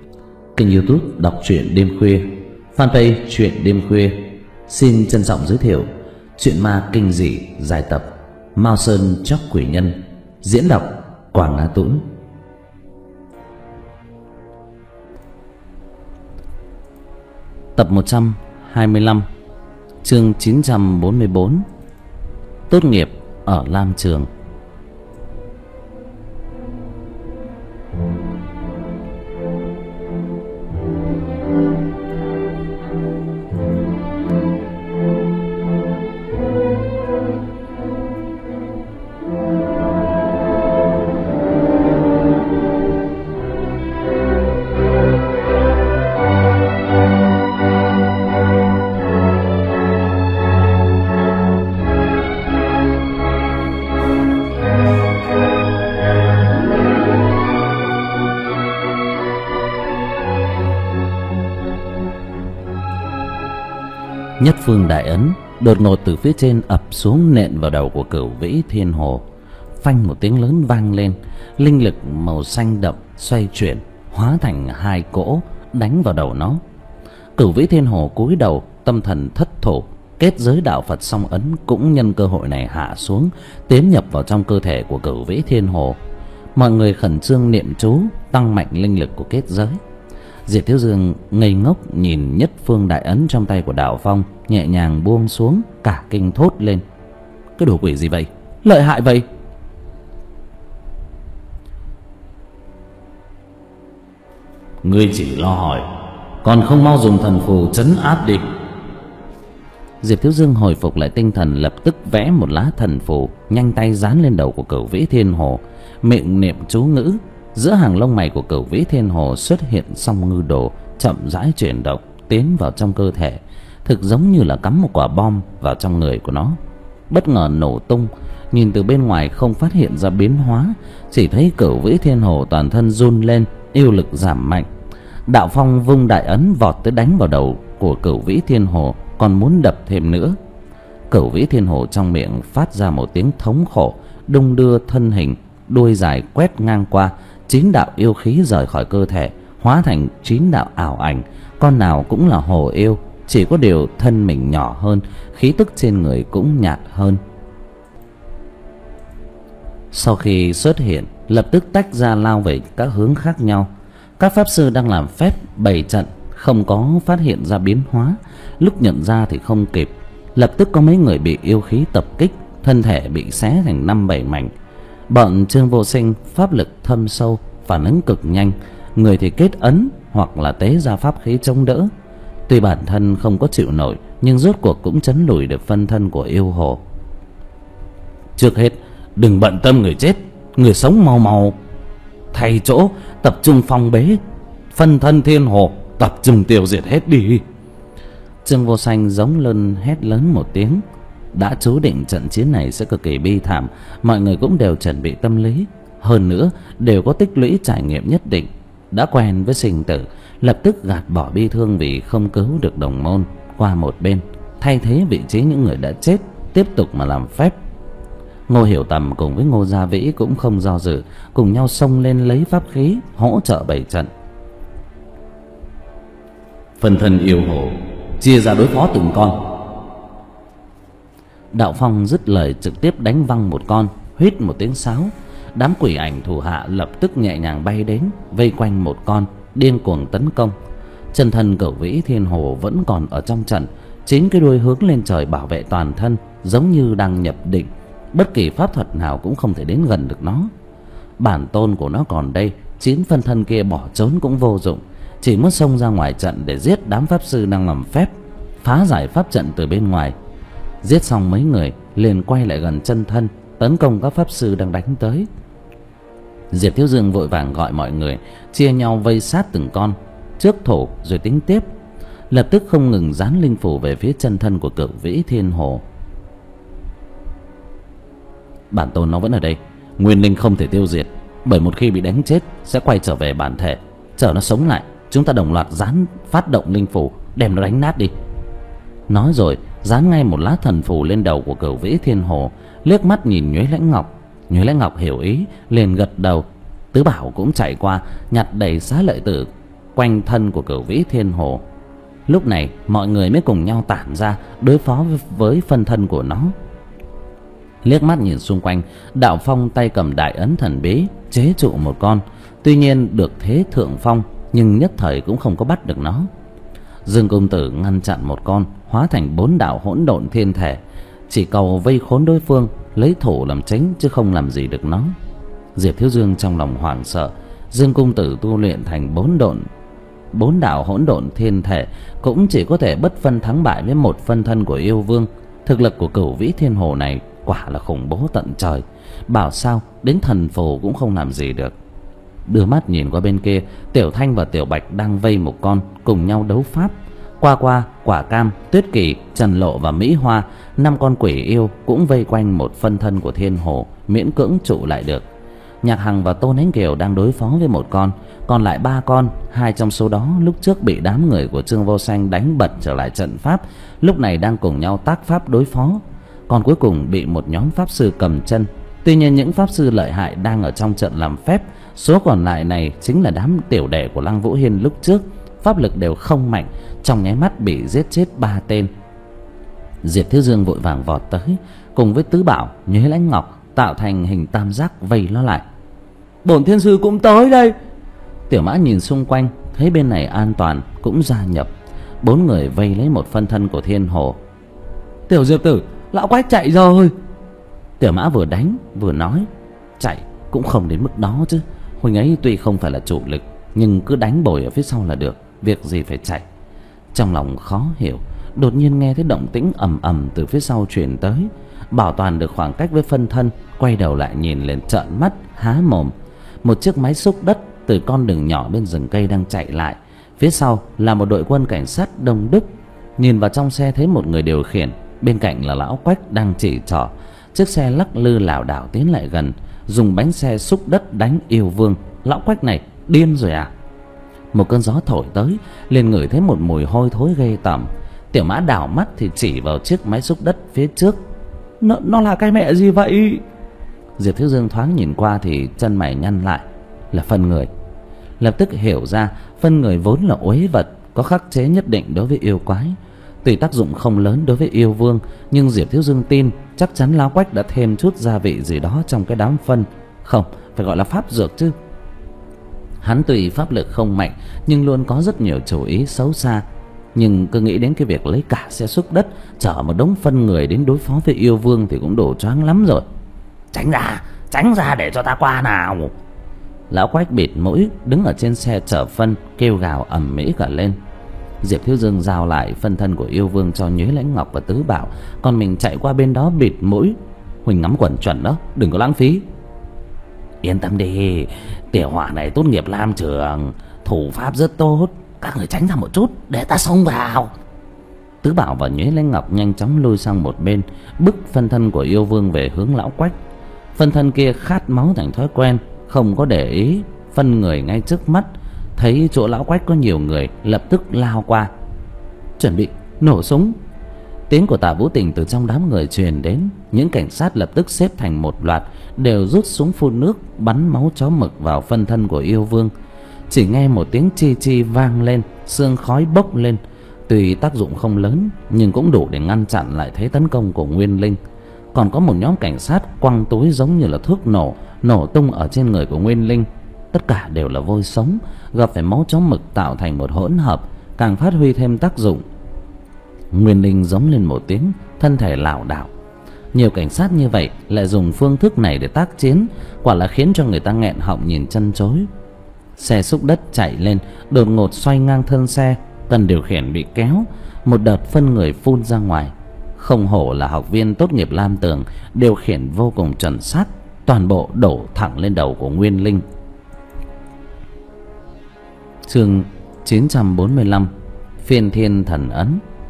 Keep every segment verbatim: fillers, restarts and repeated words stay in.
Kênh YouTube đọc truyện đêm khuya, fanpage truyện đêm khuya xin trân trọng giới thiệu truyện ma kinh dị dài tập Mao Sơn Chóc Quỷ Nhân, diễn đọc Quảng Á Tũng. Tập một trăm hai mươi lăm, chương chín trăm bốn mươi bốn. Tốt nghiệp ở Lam Trường. Nhất phương đại ấn đột ngột từ phía trên ập xuống nện vào đầu của Cửu Vĩ Thiên Hồ. Phanh một tiếng lớn vang lên, linh lực màu xanh đậm xoay chuyển hóa thành hai cỗ đánh vào đầu nó. Cửu Vĩ Thiên Hồ cúi đầu, tâm thần thất thủ. Kết giới đạo Phật song ấn cũng nhân cơ hội này hạ xuống, tiến nhập vào trong cơ thể của Cửu Vĩ Thiên Hồ. Mọi người khẩn trương niệm chú, tăng mạnh linh lực của kết giới. Diệp Thiếu Dương ngây ngốc nhìn nhất phương đại ấn trong tay của Đạo Phong nhẹ nhàng buông xuống, cả kinh thốt lên: cái đồ quỷ gì vậy, lợi hại vậy? Ngươi chỉ lo hỏi, còn không mau dùng thần phù trấn áp đi. Diệp Thiếu Dương hồi phục lại tinh thần, lập tức vẽ một lá thần phù, nhanh tay dán lên đầu của Cửu Vĩ Thiên Hồ, miệng niệm chú ngữ. Giữa hàng lông mày của Cửu Vĩ Thiên Hồ xuất hiện song ngư đồ, chậm rãi chuyển động tiến vào trong cơ thể, thực giống như là cắm một quả bom vào trong người của nó. Bất ngờ nổ tung, nhìn từ bên ngoài không phát hiện ra biến hóa, chỉ thấy Cửu Vĩ Thiên Hồ toàn thân run lên, yêu lực giảm mạnh. Đạo Phong vung đại ấn vọt tới đánh vào đầu của Cửu Vĩ Thiên Hồ, còn muốn đập thêm nữa. Cửu Vĩ Thiên Hồ trong miệng phát ra một tiếng thống khổ, đung đưa thân hình, đuôi dài quét ngang qua. Chín đạo yêu khí rời khỏi cơ thể, hóa thành chín đạo ảo ảnh, con nào cũng là hồ yêu, chỉ có điều thân mình nhỏ hơn, khí tức trên người cũng nhạt hơn. Sau khi xuất hiện, lập tức tách ra lao về các hướng khác nhau. Các pháp sư đang làm phép bày trận không có phát hiện ra biến hóa, lúc nhận ra thì không kịp. Lập tức có mấy người bị yêu khí tập kích, thân thể bị xé thành năm bảy mảnh. Bọn Trương Vô Sinh pháp lực thâm sâu, phản ứng cực nhanh, người thì kết ấn hoặc là tế ra pháp khí chống đỡ. Tuy bản thân không có chịu nổi, nhưng rốt cuộc cũng chấn lùi được phân thân của yêu hồ. Trước hết đừng bận tâm người chết, người sống mau mau thay chỗ tập trung phong bế phân thân Thiên Hồ, tập trung tiêu diệt hết đi. Trương Vô Sinh giống lên hét lớn một tiếng. Đã chú định trận chiến này sẽ cực kỳ bi thảm, mọi người cũng đều chuẩn bị tâm lý, hơn nữa đều có tích lũy trải nghiệm nhất định, đã quen với sinh tử, lập tức gạt bỏ bi thương vì không cứu được đồng môn qua một bên, thay thế vị trí những người đã chết, tiếp tục mà làm phép. Ngô Hiểu Tầm cùng với Ngô Gia Vĩ cũng không do dự, cùng nhau xông lên lấy pháp khí hỗ trợ bày trận. Phân thân yêu hồ chia ra đối phó từng con. Đạo Phong dứt lời trực tiếp đánh văng một con, huýt một tiếng sáo. Đám quỷ ảnh thủ hạ lập tức nhẹ nhàng bay đến, vây quanh một con, điên cuồng tấn công. Chân thân Cửu Vĩ Thiên Hồ vẫn còn ở trong trận, chín cái đuôi hướng lên trời bảo vệ toàn thân, giống như đang nhập định, bất kỳ pháp thuật nào cũng không thể đến gần được nó. Bản tôn của nó còn đây, chín phân thân kia bỏ trốn cũng vô dụng, chỉ muốn xông ra ngoài trận để giết đám pháp sư đang làm phép, phá giải pháp trận từ bên ngoài. Giết xong mấy người liền quay lại gần chân thân, tấn công các pháp sư đang đánh tới. Diệp Thiếu Dương vội vàng gọi mọi người chia nhau vây sát từng con, trước thủ rồi tính tiếp. Lập tức không ngừng dán linh phủ về phía chân thân của Cửu Vĩ Thiên Hồ. Bản tôn nó vẫn ở đây, nguyên linh không thể tiêu diệt, bởi một khi bị đánh chết sẽ quay trở về bản thể. Chờ nó sống lại, chúng ta đồng loạt dán phát động linh phủ, đem nó đánh nát đi. Nói rồi dán ngay một lá thần phù lên đầu của Cửu Vĩ Thiên Hồ, liếc mắt nhìn Nhuế Lãnh Ngọc. Nhuế Lãnh Ngọc hiểu ý, liền gật đầu. Tứ Bảo cũng chạy qua nhặt đầy xá lợi tử, quanh thân của Cửu Vĩ Thiên Hồ. Lúc này mọi người mới cùng nhau tản ra đối phó với phân thân của nó. Liếc mắt nhìn xung quanh, Đạo Phong tay cầm đại ấn thần bí chế trụ một con. Tuy nhiên được thế thượng phong, nhưng nhất thời cũng không có bắt được nó. Dương công tử ngăn chặn một con, hóa thành bốn đạo hỗn độn thiên thể, chỉ cầu vây khốn đối phương, lấy thủ làm chính chứ không làm gì được nó. Diệp Thiếu Dương trong lòng hoảng sợ. Dương công tử tu luyện thành bốn độn bốn đạo hỗn độn thiên thể cũng chỉ có thể bất phân thắng bại với một phân thân của yêu vương. Thực lực của Cửu Vĩ Thiên Hồ này quả là khủng bố tận trời, bảo sao đến thần phù cũng không làm gì được. Đưa mắt nhìn qua bên kia, Tiểu Thanh và Tiểu Bạch đang vây một con, cùng nhau đấu pháp. Qua Qua, Quả Cam, Tuyết Kỳ, Trần Lộ và Mỹ Hoa, năm con quỷ yêu cũng vây quanh một phân thân của Thiên Hồ, miễn cưỡng trụ lại được. Nhạc Hằng và Tôn Ánh Kiều đang đối phó với một con, còn lại ba con. Hai trong số đó lúc trước bị đám người của Trương Vô Sanh đánh bật trở lại trận pháp, lúc này đang cùng nhau tác pháp đối phó. Còn cuối cùng bị một nhóm pháp sư cầm chân. Tuy nhiên những pháp sư lợi hại đang ở trong trận làm phép. Số còn lại này chính là đám tiểu đệ của Lăng Vũ Hiên lúc trước, pháp lực đều không mạnh, trong nháy mắt bị giết chết ba tên. Diệp Thiếu Dương vội vàng vọt tới, cùng với Tứ Bảo, Nhuế Lãnh Ngọc tạo thành hình tam giác vây nó lại. Bổn thiên sư cũng tới đây. Tiểu Mã nhìn xung quanh, thấy bên này an toàn cũng gia nhập. Bốn người vây lấy một phân thân của Thiên Hồ. Tiểu Diệp tử, lão quách chạy rồi. Tiểu Mã vừa đánh vừa nói, chạy cũng không đến mức đó chứ. Huynh ấy tuy không phải là chủ lực, nhưng cứ đánh bồi ở phía sau là được, việc gì phải chạy. Trong lòng khó hiểu, đột nhiên nghe thấy động tĩnh ầm ầm từ phía sau truyền tới. Bảo toàn được khoảng cách với phân thân, quay đầu lại nhìn lên trợn mắt há mồm. Một chiếc máy xúc đất từ con đường nhỏ bên rừng cây đang chạy lại. Phía sau là một đội quân cảnh sát đông đúc. Nhìn vào trong xe thấy một người điều khiển, bên cạnh là lão Quách đang chỉ trỏ. Chiếc xe lắc lư lảo đảo tiến lại gần, dùng bánh xe xúc đất đánh yêu vương. Lão Quách này điên rồi à? Một cơn gió thổi tới, liền ngửi thấy một mùi hôi thối ghê tởm. Tiểu Mã đảo mắt thì chỉ vào chiếc máy xúc đất phía trước. Nó, nó là cái mẹ gì vậy? Diệp Thiếu Dương thoáng nhìn qua thì chân mày nhăn lại. Là phân người. Lập tức hiểu ra phân người vốn là uế vật, có khắc chế nhất định đối với yêu quái. Tuy tác dụng không lớn đối với yêu vương, nhưng Diệp Thiếu Dương tin chắc chắn lão Quách đã thêm chút gia vị gì đó trong cái đám phân. Không, phải gọi là pháp dược chứ. Hắn tuy pháp lực không mạnh, nhưng luôn có rất nhiều chủ ý xấu xa. Nhưng cứ nghĩ đến cái việc lấy cả xe xúc đất chở một đống phân người đến đối phó với yêu vương thì cũng đủ choáng lắm rồi. Tránh ra, tránh ra để cho ta qua nào. Lão Quách bịt mũi đứng ở trên xe chở phân, kêu gào ầm ĩ cả lên. Diệp Thiếu Dương giao lại phân thân của yêu vương cho Nhuế Lãnh Ngọc và Tứ Bảo, còn mình chạy qua bên đó bịt mũi. Huỳnh ngắm quẩn chuẩn đó, đừng có lãng phí. Yên tâm đi, tiểu hỏa này tốt nghiệp lam trường, thủ pháp rất tốt, các người tránh ra một chút để ta xông vào. Tứ Bảo và Nhuế Lãnh Ngọc nhanh chóng lui sang một bên, bức phân thân của yêu vương về hướng lão Quách. Phân thân kia khát máu thành thói quen, không có để ý phân người ngay trước mắt. Thấy chỗ lão Quách có nhiều người, lập tức lao qua, chuẩn bị nổ súng. Tiếng của Tạ Vũ Tình từ trong đám người truyền đến. Những cảnh sát lập tức xếp thành một loạt, đều rút súng phun nước bắn máu chó mực vào phân thân của yêu vương. Chỉ nghe một tiếng chi chi vang lên, sương khói bốc lên. Tuy tác dụng không lớn, nhưng cũng đủ để ngăn chặn lại thế tấn công của Nguyên Linh. Còn có một nhóm cảnh sát quăng túi giống như là thuốc nổ, nổ tung ở trên người của Nguyên Linh. Tất cả đều là vôi sống, gặp phải máu chó mực tạo thành một hỗn hợp, càng phát huy thêm tác dụng. Nguyên Linh giống lên một tiếng, thân thể lảo đảo. Nhiều cảnh sát như vậy lại dùng phương thức này để tác chiến, quả là khiến cho người ta nghẹn họng nhìn chân chối. Xe xúc đất chạy lên, đột ngột xoay ngang thân xe, cần điều khiển bị kéo, một đợt phân người phun ra ngoài. Không hổ là học viên tốt nghiệp lam tường, điều khiển vô cùng chuẩn xác, toàn bộ đổ thẳng lên đầu của Nguyên Linh. Chương chín trăm bốn mươi lăm, Phiên Thiên Thần Ấn.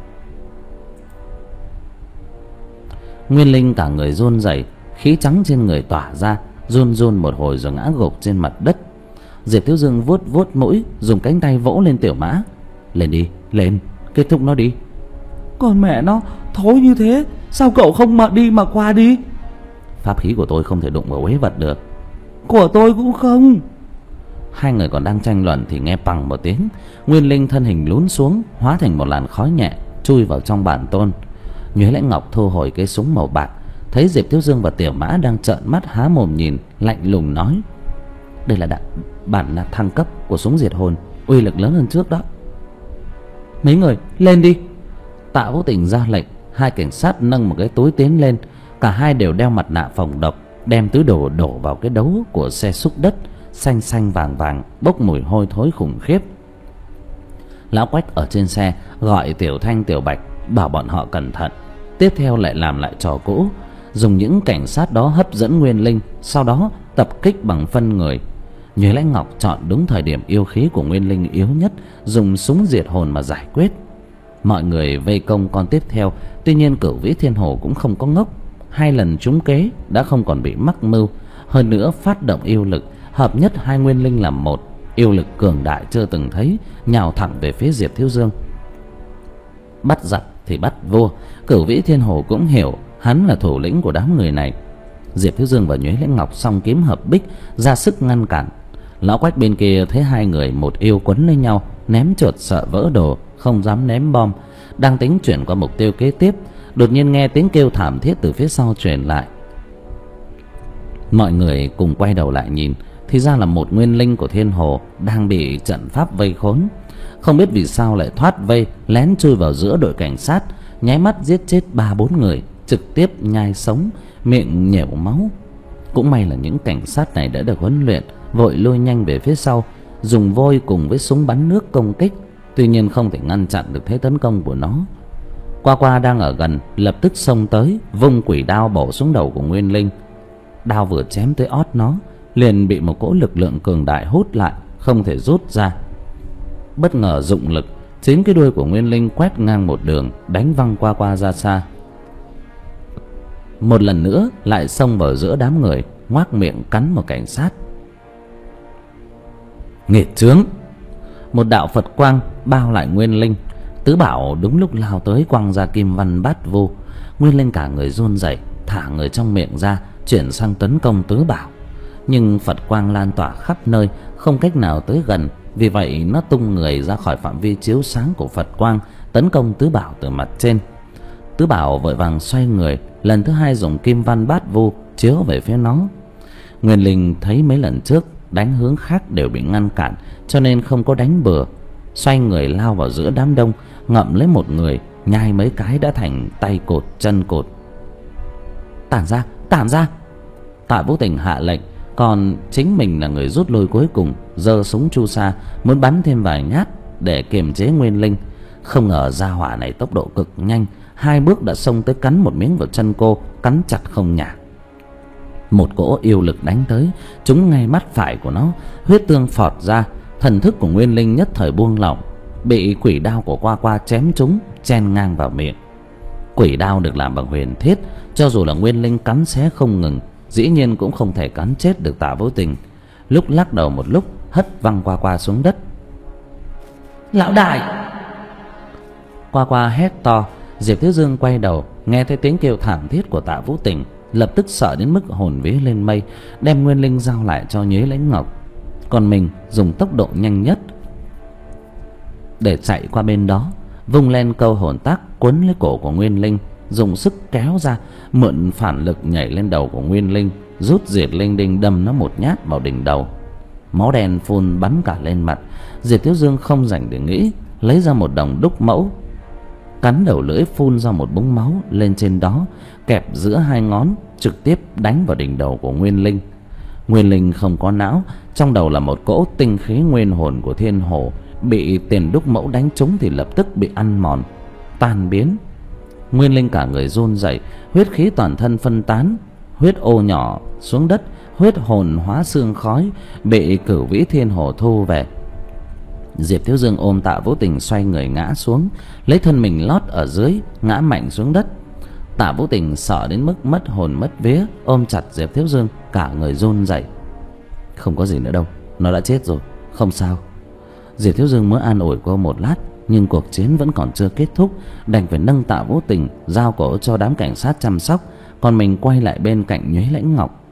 Nguyên Linh cả người run rẩy, khí trắng trên người tỏa ra, run run một hồi rồi ngã gục trên mặt đất. Diệp Thiếu Dương vuốt vuốt mũi, dùng cánh tay vỗ lên Tiểu Mã. Lên đi, lên, kết thúc nó đi. Còn mẹ nó, thối như thế, sao cậu không mà đi mà qua đi? Pháp khí của tôi không thể đụng vào uế vật được. Của tôi cũng không. Hai người còn đang tranh luận thì nghe pằng một tiếng, Nguyên Linh thân hình lún xuống, hóa thành một làn khói nhẹ chui vào trong bản tôn. Nhuế Lãnh Ngọc thu hồi cái súng màu bạc, thấy Diệp Thiếu Dương và Tiểu Mã đang trợn mắt há mồm nhìn, lạnh lùng nói: đây là đạn bản là thăng cấp của súng diệt hồn, uy lực lớn hơn trước đó. Mấy người lên đi. Tạ Vũ Tình ra lệnh. Hai cảnh sát nâng một cái túi tiến lên. Cả hai đều đeo mặt nạ phòng độc, đem túi đồ đổ vào cái đấu của xe xúc đất, xanh xanh vàng vàng, bốc mùi hôi thối khủng khiếp. Lão Quách ở trên xe gọi Tiểu Thanh, Tiểu Bạch, bảo bọn họ cẩn thận. Tiếp theo lại làm lại trò cũ, dùng những cảnh sát đó hấp dẫn Nguyên Linh, sau đó tập kích bằng phân người. Nhuế Lãnh Ngọc chọn đúng thời điểm yêu khí của Nguyên Linh yếu nhất, dùng súng diệt hồn mà giải quyết. Mọi người vây công con tiếp theo. Tuy nhiên Cửu Vĩ Thiên Hồ cũng không có ngốc, hai lần trúng kế đã không còn bị mắc mưu. Hơn nữa phát động yêu lực, hợp nhất hai Nguyên Linh làm một, yêu lực cường đại chưa từng thấy, nhào thẳng về phía Diệp Thiếu Dương. Bắt giặc thì bắt vua. Cửu Vĩ Thiên Hồ cũng hiểu hắn là thủ lĩnh của đám người này. Diệp Thiếu Dương và Nhuế Lãnh Ngọc song kiếm hợp bích, ra sức ngăn cản. Lão Quách bên kia thấy hai người một yêu quấn lấy nhau, ném chuột sợ vỡ đồ, không dám ném bom, đang tính chuyển qua mục tiêu kế tiếp, đột nhiên nghe tiếng kêu thảm thiết từ phía sau truyền lại. Mọi người cùng quay đầu lại nhìn, thì ra là một Nguyên Linh của Thiên Hồ đang bị trận pháp vây khốn. Không biết vì sao lại thoát vây, lén chui vào giữa đội cảnh sát, nháy mắt giết chết ba bốn người, trực tiếp nhai sống, miệng nhểu máu. Cũng may là những cảnh sát này đã được huấn luyện, vội lôi nhanh về phía sau, dùng vôi cùng với súng bắn nước công kích. Tuy nhiên không thể ngăn chặn được thế tấn công của nó. Qua Qua đang ở gần, lập tức xông tới, vung quỷ đao bổ xuống đầu của Nguyên Linh. Đao vừa chém tới ót nó, liền bị một cỗ lực lượng cường đại hút lại, không thể rút ra. Bất ngờ dụng lực, chín cái đuôi của Nguyên Linh quét ngang một đường, đánh văng Qua Qua ra xa. Một lần nữa lại xông vào giữa đám người, ngoác miệng cắn một cảnh sát. Nghiệt chướng! Một đạo Phật quang bao lại Nguyên Linh. Tứ Bảo đúng lúc lao tới, quăng ra kim văn bát vu. Nguyên Linh cả người run rẩy, thả người trong miệng ra, chuyển sang tấn công Tứ Bảo. Nhưng Phật quang lan tỏa khắp nơi, không cách nào tới gần. Vì vậy nó tung người ra khỏi phạm vi chiếu sáng của Phật quang, tấn công Tứ Bảo từ mặt trên. Tứ Bảo vội vàng xoay người, lần thứ hai dùng kim văn bát vu chiếu về phía nó. Nguyên Linh thấy mấy lần trước đánh hướng khác đều bị ngăn cản, cho nên không có đánh bừa. Xoay người lao vào giữa đám đông, ngậm lấy một người, nhai mấy cái đã thành tay cột chân cột. Tản ra, tản ra! Tạ Vũ Tình hạ lệnh, còn chính mình là người rút lui cuối cùng, giơ súng chu sa muốn bắn thêm vài nhát để kiềm chế Nguyên Linh. Không ngờ gia hỏa này tốc độ cực nhanh, hai bước đã xông tới cắn một miếng vào chân cô, cắn chặt không nhả. Một cỗ yêu lực đánh tới, trúng ngay mắt phải của nó, huyết tương phọt ra. Thần thức của Nguyên Linh nhất thời buông lỏng, bị quỷ đao của Qua Qua chém trúng, chen ngang vào miệng. Quỷ đao được làm bằng huyền thiết, cho dù là Nguyên Linh cắn xé không ngừng, dĩ nhiên cũng không thể cắn chết được Tạ Vũ Tình. Lúc lắc đầu một lúc, hất văng Qua Qua xuống đất. Lão đại! Qua Qua hét to. Diệp Thiếu Dương quay đầu, nghe thấy tiếng kêu thảm thiết của Tạ Vũ Tình, lập tức sợ đến mức hồn vía lên mây, đem Nguyên Linh giao lại cho Nhuế Lãnh Ngọc. Còn mình dùng tốc độ nhanh nhất để chạy qua bên đó, vung lên câu hồn tác quấn lấy cổ của Nguyên Linh, dùng sức kéo ra, mượn phản lực nhảy lên đầu của Nguyên Linh, rút diệt linh đinh đâm nó một nhát vào đỉnh đầu. Máu đen phun bắn cả lên mặt. Diệp Thiếu Dương không rảnh để nghĩ, lấy ra một đồng đúc mẫu, cắn đầu lưỡi phun ra một búng máu lên trên đó, kẹp giữa hai ngón, trực tiếp đánh vào đỉnh đầu của Nguyên Linh. Nguyên Linh không có não, trong đầu là một cỗ tinh khí nguyên hồn của Thiên Hồ, bị tiền đúc mẫu đánh trúng thì lập tức bị ăn mòn, tan biến. Nguyên Linh cả người run rẩy, huyết khí toàn thân phân tán, huyết ô nhỏ xuống đất, huyết hồn hóa xương khói, bị Cửu Vĩ Thiên Hồ thu về. Diệp Thiếu Dương ôm Tạ Vũ Tình xoay người ngã xuống, lấy thân mình lót ở dưới, ngã mạnh xuống đất. Tạ Vũ Tình sợ đến mức mất hồn mất vía, ôm chặt Diệp Thiếu Dương, cả người run rẩy. Không có gì nữa đâu, nó đã chết rồi, không sao. Diệp Thiếu Dương mới an ủi cô một lát, nhưng cuộc chiến vẫn còn chưa kết thúc, đành phải nâng Tạ Vũ Tình giao cổ cho đám cảnh sát chăm sóc, còn mình quay lại bên cạnh Nhuế Lãnh Ngọc.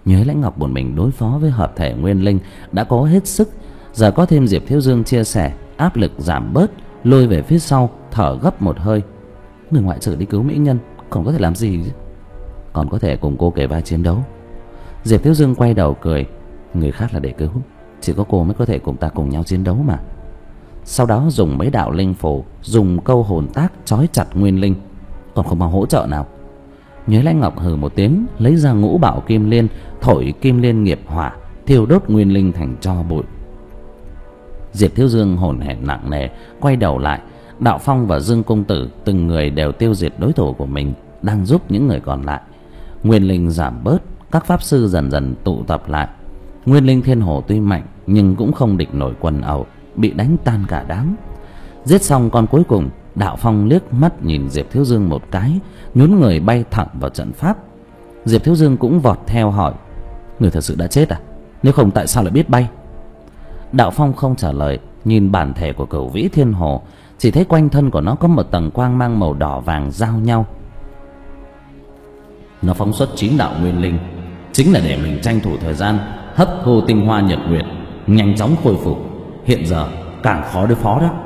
Nhuế Lãnh Ngọc một mình đối phó với hợp thể nguyên linh đã có hết sức, giờ có thêm Diệp Thiếu Dương chia sẻ, áp lực giảm bớt, lôi về phía sau, thở gấp một hơi. Người ngoại trừ đi cứu mỹ nhân còn có thể làm gì chứ? Còn có thể cùng cô kề vai chiến đấu. Diệp Thiếu Dương quay đầu cười. Người khác là để cứu, chỉ có cô mới có thể cùng ta cùng nhau chiến đấu mà. Sau đó dùng mấy đạo linh phù, dùng câu hồn tác trói chặt nguyên linh. Còn không bằng hỗ trợ nào. Nhuế Lãnh Ngọc hừ một tiếng, lấy ra ngũ bảo kim liên, thổi kim liên nghiệp hỏa, thiêu đốt nguyên linh thành tro bụi. Diệp Thiếu Dương hổn hển nặng nề, quay đầu lại. Đạo Phong và Dương Công Tử từng người đều tiêu diệt đối thủ của mình, đang giúp những người còn lại. Nguyên linh giảm bớt, các pháp sư dần dần tụ tập lại. Nguyên linh thiên hồ tuy mạnh nhưng cũng không địch nổi quần ẩu, bị đánh tan cả đám. Giết xong con cuối cùng, Đạo Phong liếc mắt nhìn Diệp Thiếu Dương một cái, nhún người bay thẳng vào trận pháp. Diệp Thiếu Dương cũng vọt theo hỏi: Người thật sự đã chết à? Nếu không tại sao lại biết bay? Đạo Phong không trả lời, nhìn bản thể của Cửu Vĩ Thiên Hồ, chỉ thấy quanh thân của nó có một tầng quang mang màu đỏ vàng giao nhau. Nó phóng xuất chín đạo nguyên linh, chính là để mình tranh thủ thời gian hấp thu tinh hoa nhật nguyệt, nhanh chóng khôi phục. Hiện giờ càng khó đối phó đó.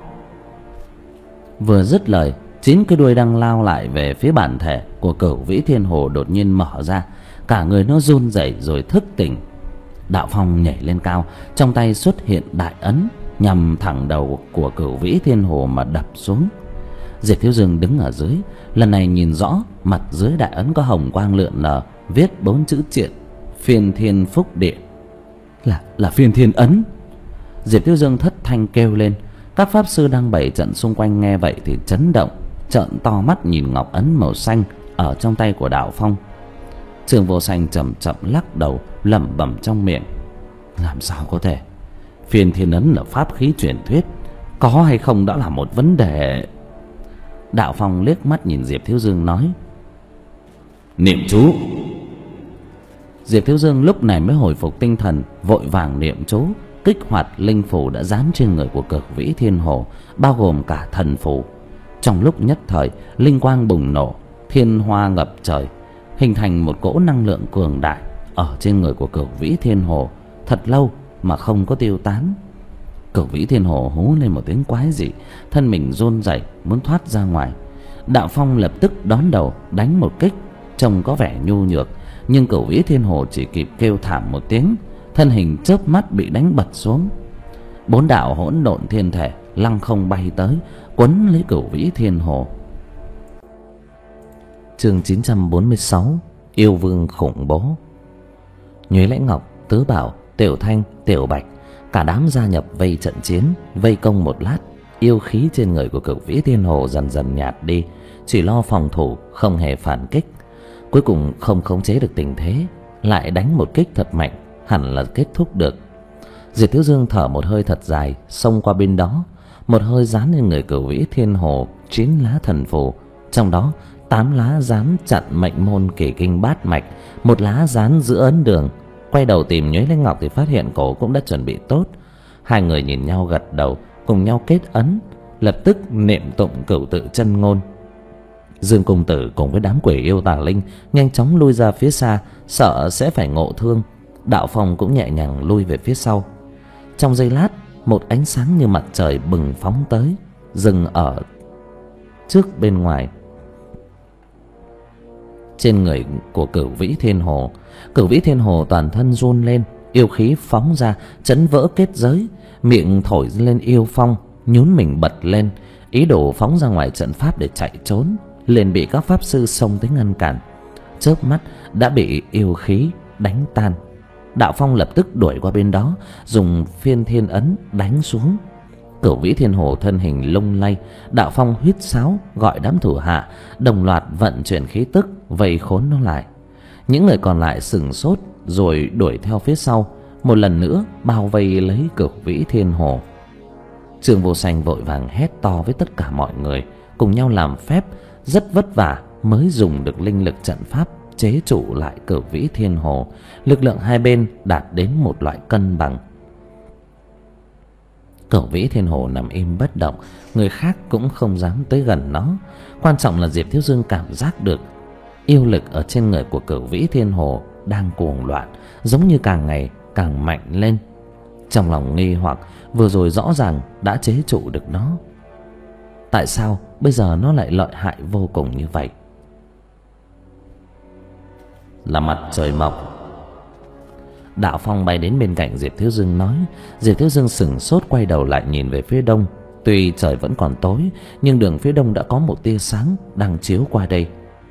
Vừa dứt lời, chín cái đuôi đang lao lại về phía bản thể của Cửu Vĩ Thiên Hồ đột nhiên mở ra, cả người nó run rẩy rồi thức tỉnh. Đạo Phong nhảy lên cao, trong tay xuất hiện đại ấn, nhằm thẳng đầu của Cửu Vĩ Thiên Hồ mà đập xuống. Diệp Thiếu Dương đứng ở dưới, lần này nhìn rõ, mặt dưới đại ấn có hồng quang lượn lờ, viết bốn chữ triện: Phiên Thiên Phúc Điện. Là là Phiên Thiên ấn. Diệp Thiếu Dương thất thanh kêu lên. Các pháp sư đang bày trận xung quanh nghe vậy thì chấn động, trợn to mắt nhìn ngọc ấn màu xanh ở trong tay của Đạo Phong. Trương Vô Sanh chậm chậm lắc đầu, lẩm bẩm trong miệng: Làm sao có thể? Phiên Thiên ấn là pháp khí truyền thuyết, có hay không đã là một vấn đề. Đạo Phong liếc mắt nhìn Diệp Thiếu Dương nói: Niệm chú. Diệp Thiếu Dương lúc này mới hồi phục tinh thần, vội vàng niệm chú, kích hoạt linh phù đã dán trên người của Cửu Vĩ Thiên Hồ, bao gồm cả thần phù. Trong lúc nhất thời, linh quang bùng nổ, thiên hoa ngập trời, hình thành một cỗ năng lượng cường đại ở trên người của Cửu Vĩ Thiên Hồ, thật lâu mà không có tiêu tán. Cửu Vĩ Thiên Hồ hú lên một tiếng quái dị, thân mình run rẩy muốn thoát ra ngoài. Đạo Phong lập tức đón đầu đánh một kích, trông có vẻ nhu nhược, nhưng Cửu Vĩ Thiên Hồ chỉ kịp kêu thảm một tiếng, thân hình chớp mắt bị đánh bật xuống. Bốn đạo hỗn độn thiên thể lăng không bay tới, quấn lấy Cửu Vĩ Thiên Hồ. Chương chín trăm bốn mươi sáu: Yêu vương khủng bố. Nhuế Lãnh Ngọc, Tứ Bảo, Tiểu Thanh, Tiểu Bạch cả đám gia nhập vây trận chiến. Vây công một lát, yêu khí trên người của Cửu Vĩ Thiên Hồ dần dần nhạt đi, chỉ lo phòng thủ, không hề phản kích. Cuối cùng không khống chế được tình thế, lại đánh một kích thật mạnh, hẳn là kết thúc được. Diệp Thiếu Dương thở một hơi thật dài, xông qua bên đó, một hơi dán lên người Cửu Vĩ Thiên Hồ chín lá thần phù, trong đó tám lá dán chặn mệnh môn kỳ kinh bát mạch, một lá dán giữa ấn đường. Quay đầu tìm Nhuế Lãnh Ngọc thì phát hiện cổ cũng đã chuẩn bị tốt. Hai người nhìn nhau gật đầu, cùng nhau kết ấn, lập tức niệm tụng cửu tự chân ngôn. Dương Công Tử cùng với đám quỷ yêu tà linh nhanh chóng lui ra phía xa, sợ sẽ phải ngộ thương. Đạo Phong cũng nhẹ nhàng lui về phía sau. Trong giây lát, một ánh sáng như mặt trời bừng phóng tới, dừng ở trước bên ngoài trên người của Cửu Vĩ Thiên Hồ. Cửu Vĩ Thiên Hồ toàn thân run lên, yêu khí phóng ra, chấn vỡ kết giới, miệng thổi lên yêu phong, nhún mình bật lên, ý đồ phóng ra ngoài trận pháp để chạy trốn, liền bị các pháp sư xông tới ngăn cản. Chớp mắt đã bị yêu khí đánh tan. Đạo Phong lập tức đuổi qua bên đó, dùng Phiên Thiên ấn đánh xuống. Cửu Vĩ Thiên Hồ thân hình lung lay. Đạo Phong huýt sáo gọi đám thủ hạ, đồng loạt vận chuyển khí tức vây khốn nó lại. Những người còn lại sửng sốt rồi đuổi theo phía sau, một lần nữa bao vây lấy Cửu Vĩ Thiên Hồ. Trương Vô Sanh vội vàng hét to với tất cả mọi người, cùng nhau làm phép, rất vất vả mới dùng được linh lực trận pháp chế trụ lại Cửu Vĩ Thiên Hồ. Lực lượng hai bên đạt đến một loại cân bằng. Cửu Vĩ Thiên Hồ nằm im bất động, người khác cũng không dám tới gần nó. Quan trọng là Diệp Thiếu Dương cảm giác được yêu lực ở trên người của Cửu Vĩ Thiên Hồ đang cuồng loạn, giống như càng ngày càng mạnh lên. Trong lòng nghi hoặc, vừa rồi rõ ràng đã chế trụ được nó, tại sao bây giờ nó lại lợi hại vô cùng như vậy? Là mặt trời mọc. Đạo Phong bay đến bên cạnh Diệp Thiếu Dương nói. Diệp Thiếu Dương sững sốt quay đầu lại nhìn về phía đông. Tuy trời vẫn còn tối, nhưng đường phía đông đã có một tia sáng đang chiếu qua đây.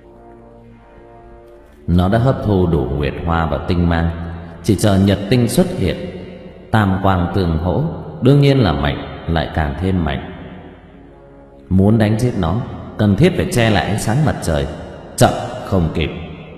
Nó đã hấp thu đủ nguyệt hoa và tinh mang, chỉ chờ nhật tinh xuất hiện, tam quang tương hỗ, đương nhiên là mạnh lại càng thêm mạnh. Muốn đánh chết nó, cần thiết phải che lại ánh sáng mặt trời, chậm không kịp.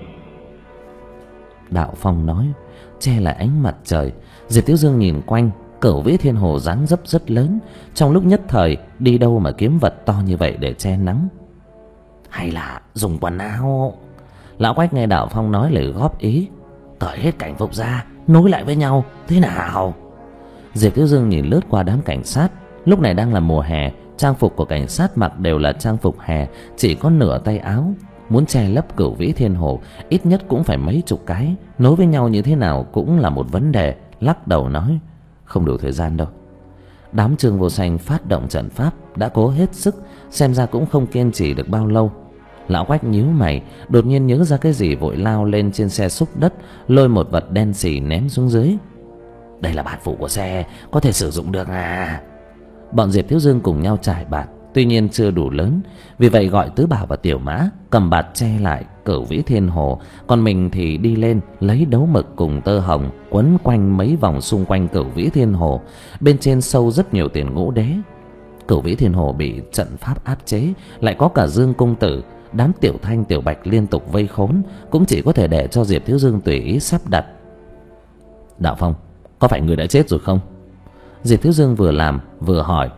Đạo Phong nói. Che lại ánh mặt trời. Diệp Thiếu Dương nhìn quanh, Cửu Vĩ Thiên Hồ dáng dấp rất lớn, trong lúc nhất thời đi đâu mà kiếm vật to như vậy để che nắng? Hay là dùng quần áo? Lão Quách nghe Đạo Phong nói lời góp ý. Cởi hết cảnh phục ra, nối lại với nhau, thế nào? Diệp Thiếu Dương nhìn lướt qua đám cảnh sát. Lúc này đang là mùa hè, trang phục của cảnh sát mặc đều là trang phục hè, chỉ có nửa tay áo. Muốn che lấp Cửu Vĩ Thiên Hồ ít nhất cũng phải mấy chục cái, nối với nhau như thế nào cũng là một vấn đề. Lắc đầu nói không đủ thời gian đâu. Đám Trương Vô Sanh phát động trận pháp đã cố hết sức, xem ra cũng không kiên trì được bao lâu. Lão Quách nhíu mày, đột nhiên nhớ ra cái gì, vội lao lên trên xe xúc đất, lôi một vật đen xì ném xuống dưới. Đây là bạt phụ của xe, có thể sử dụng được à? Bọn Diệp Thiếu Dương cùng nhau trải bạt, tuy nhiên chưa đủ lớn, vì vậy gọi Tứ Bảo và Tiểu Mã cầm bạt che lại Cửu Vĩ Thiên Hồ, còn mình thì đi lên lấy đấu mực cùng tơ hồng quấn quanh mấy vòng xung quanh Cửu Vĩ Thiên Hồ. Bên trên sâu rất nhiều tiền ngũ đế. Cửu Vĩ Thiên Hồ bị trận pháp áp chế, lại có cả Dương Công Tử, đám Tiểu Thanh Tiểu Bạch liên tục vây khốn, cũng chỉ có thể để cho Diệp Thiếu Dương tùy ý sắp đặt. Đạo Phong, có phải người đã chết rồi không? Diệp Thiếu Dương vừa làm vừa hỏi.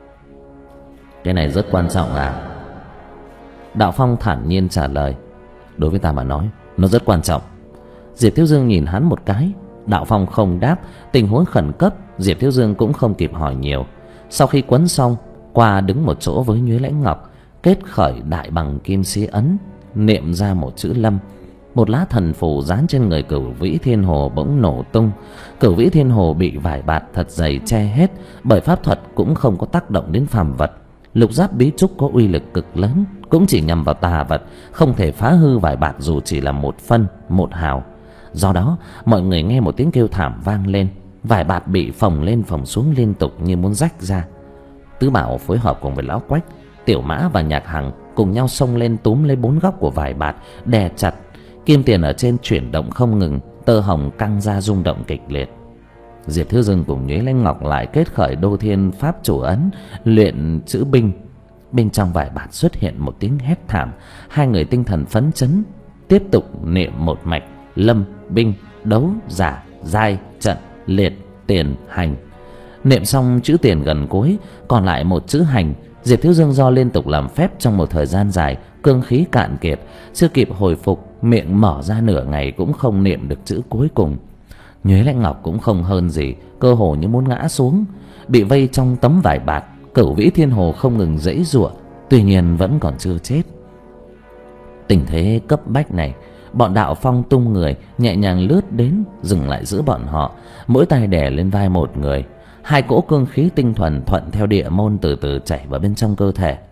Cái này rất quan trọng à? Đạo Phong thản nhiên trả lời. Đối với ta mà nói, nó rất quan trọng. Diệp Thiếu Dương nhìn hắn một cái. Đạo Phong không đáp. Tình huống khẩn cấp, Diệp Thiếu Dương cũng không kịp hỏi nhiều. Sau khi quấn xong, qua đứng một chỗ với Nhuế Lãnh Ngọc, kết khởi đại bằng kim xí ấn, niệm ra một chữ Lâm. Một lá thần phù dán trên người Cửu Vĩ Thiên Hồ bỗng nổ tung. Cửu Vĩ Thiên Hồ bị vải bạt thật dày che hết, bởi pháp thuật cũng không có tác động đến phàm vật. Lục giáp bí trúc có uy lực cực lớn, cũng chỉ nhằm vào tà vật, không thể phá hư vải bạt dù chỉ là một phân, một hào. Do đó, mọi người nghe một tiếng kêu thảm vang lên, vải bạt bị phồng lên phồng xuống liên tục như muốn rách ra. Tứ Bảo phối hợp cùng với Lão Quách, Tiểu Mã và Nhạc Hằng cùng nhau xông lên túm lấy bốn góc của vải bạt, đè chặt. Kim tiền ở trên chuyển động không ngừng, tơ hồng căng ra rung động kịch liệt. Diệp Thiếu Dương cùng Nhuế Lãnh Ngọc lại kết khởi Đô Thiên Pháp chủ ấn, luyện chữ binh. Bên trong vải bạt xuất hiện một tiếng hét thảm. Hai người tinh thần phấn chấn, tiếp tục niệm một mạch: Lâm, binh, đấu, giả, giai, trận, liệt, tiền, hành. Niệm xong chữ tiền gần cuối, còn lại một chữ hành. Diệp Thiếu Dương do liên tục làm phép trong một thời gian dài, cương khí cạn kiệt, chưa kịp hồi phục, miệng mở ra nửa ngày cũng không niệm được chữ cuối cùng. Nhuế Lãnh Ngọc cũng không hơn gì, cơ hồ như muốn ngã xuống. Bị vây trong tấm vải bạt, Cửu Vĩ Thiên Hồ không ngừng giãy giụa, tuy nhiên vẫn còn chưa chết. Tình thế cấp bách này, bọn Đạo Phong tung người nhẹ nhàng lướt đến, dừng lại giữa bọn họ, mỗi tay đè lên vai một người. Hai cỗ cương khí tinh thuần thuận theo địa môn từ từ chảy vào bên trong cơ thể.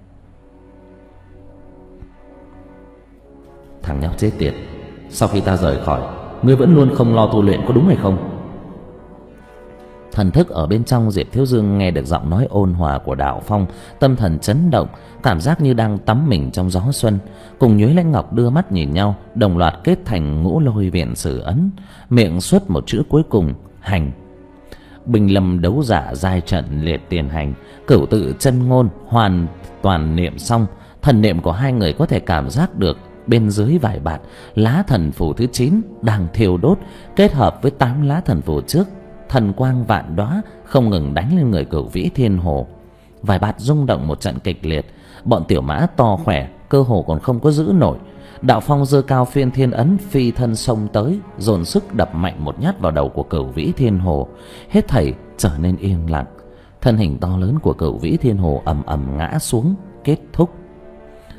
Thằng nhóc chết tiệt, sau khi ta rời khỏi, ngươi vẫn luôn không lo tu luyện, có đúng hay không? Thần thức ở bên trong Diệp Thiếu Dương nghe được giọng nói ôn hòa của Đạo Phong, tâm thần chấn động, cảm giác như đang tắm mình trong gió xuân. Cùng Nhuế Lãnh Ngọc đưa mắt nhìn nhau, đồng loạt kết thành Ngũ Lôi Viện Sử ấn, miệng xuất một chữ cuối cùng: hành. Bình lâm đấu giả giai trận liệt tiền hành, cửu tự chân ngôn hoàn toàn niệm xong. Thần niệm của hai người có thể cảm giác được bên dưới vải bạt, lá thần phù thứ chín đang thiêu đốt, kết hợp với tám lá thần phù trước, thần quang vạn đóa không ngừng đánh lên người Cửu Vĩ Thiên Hồ. Vải bạt rung động một trận kịch liệt, bọn Tiểu Mã to khỏe cơ hồ còn không có giữ nổi. Đạo Phong giơ cao Phiên Thiên ấn, phi thân xông tới, dồn sức đập mạnh một nhát vào đầu của Cửu Vĩ Thiên Hồ. Hết thảy trở nên yên lặng. Thân hình to lớn của Cửu Vĩ Thiên Hồ ầm ầm ngã xuống, kết thúc.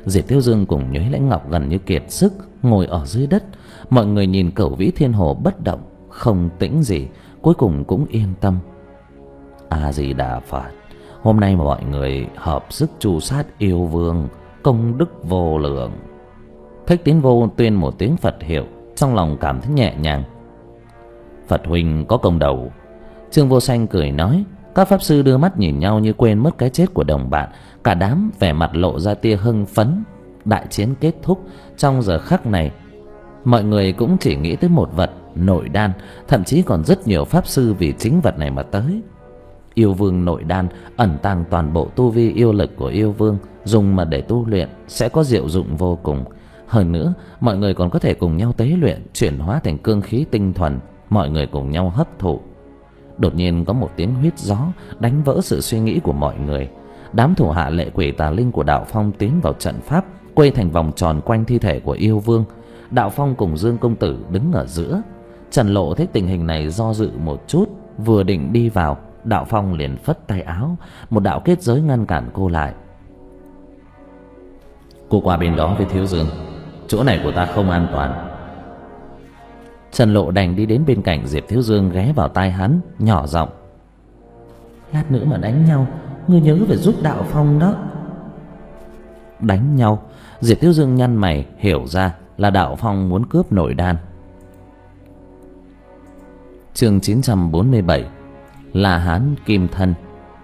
Diệp Thiếu Dương cùng Nhuế Lãnh Ngọc gần như kiệt sức ngồi ở dưới đất. Mọi người nhìn Cửu Vĩ Thiên Hồ bất động, không tĩnh gì, cuối cùng cũng yên tâm. A Di Đà Phật, hôm nay mà mọi người hợp sức tru sát yêu vương, công đức vô lượng. Thích Tín Vô tuyên một tiếng Phật hiệu, trong lòng cảm thấy nhẹ nhàng. Phật huynh có công đầu. Trương Vô Sanh cười nói. Các pháp sư đưa mắt nhìn nhau như quên mất cái chết của đồng bạn. Cả đám vẻ mặt lộ ra tia hưng phấn. Đại chiến kết thúc. Trong giờ khắc này, mọi người cũng chỉ nghĩ tới một vật, nội đan. Thậm chí còn rất nhiều pháp sư vì chính vật này mà tới. Yêu vương nội đan ẩn tàng toàn bộ tu vi yêu lực của yêu vương, dùng mà để tu luyện sẽ có diệu dụng vô cùng. Hơn nữa, mọi người còn có thể cùng nhau tế luyện, chuyển hóa thành cương khí tinh thuần, mọi người cùng nhau hấp thụ. Đột nhiên có một tiếng huýt gió đánh vỡ sự suy nghĩ của mọi người. Đám thủ hạ lệ quỷ tà linh của Đạo Phong tiến vào trận pháp, quay thành vòng tròn quanh thi thể của yêu vương. Đạo Phong cùng Dương công tử đứng ở giữa. Trần Lộ thấy tình hình này do dự một chút, vừa định đi vào, Đạo Phong liền phất tay áo, một đạo kết giới ngăn cản cô lại. Cô qua bên đó với Thiếu Dương, chỗ này của ta không an toàn. Trần Lộ đành đi đến bên cạnh Diệp Thiếu Dương, ghé vào tai hắn, nhỏ giọng. Lát nữa mà đánh nhau, ngươi nhớ phải giúp Đạo Phong đó. Đánh nhau? Diệp Thiếu Dương nhăn mày, hiểu ra là Đạo Phong muốn cướp nội đan. Chương chín trăm bốn mươi bảy, La Hán Kim Thân.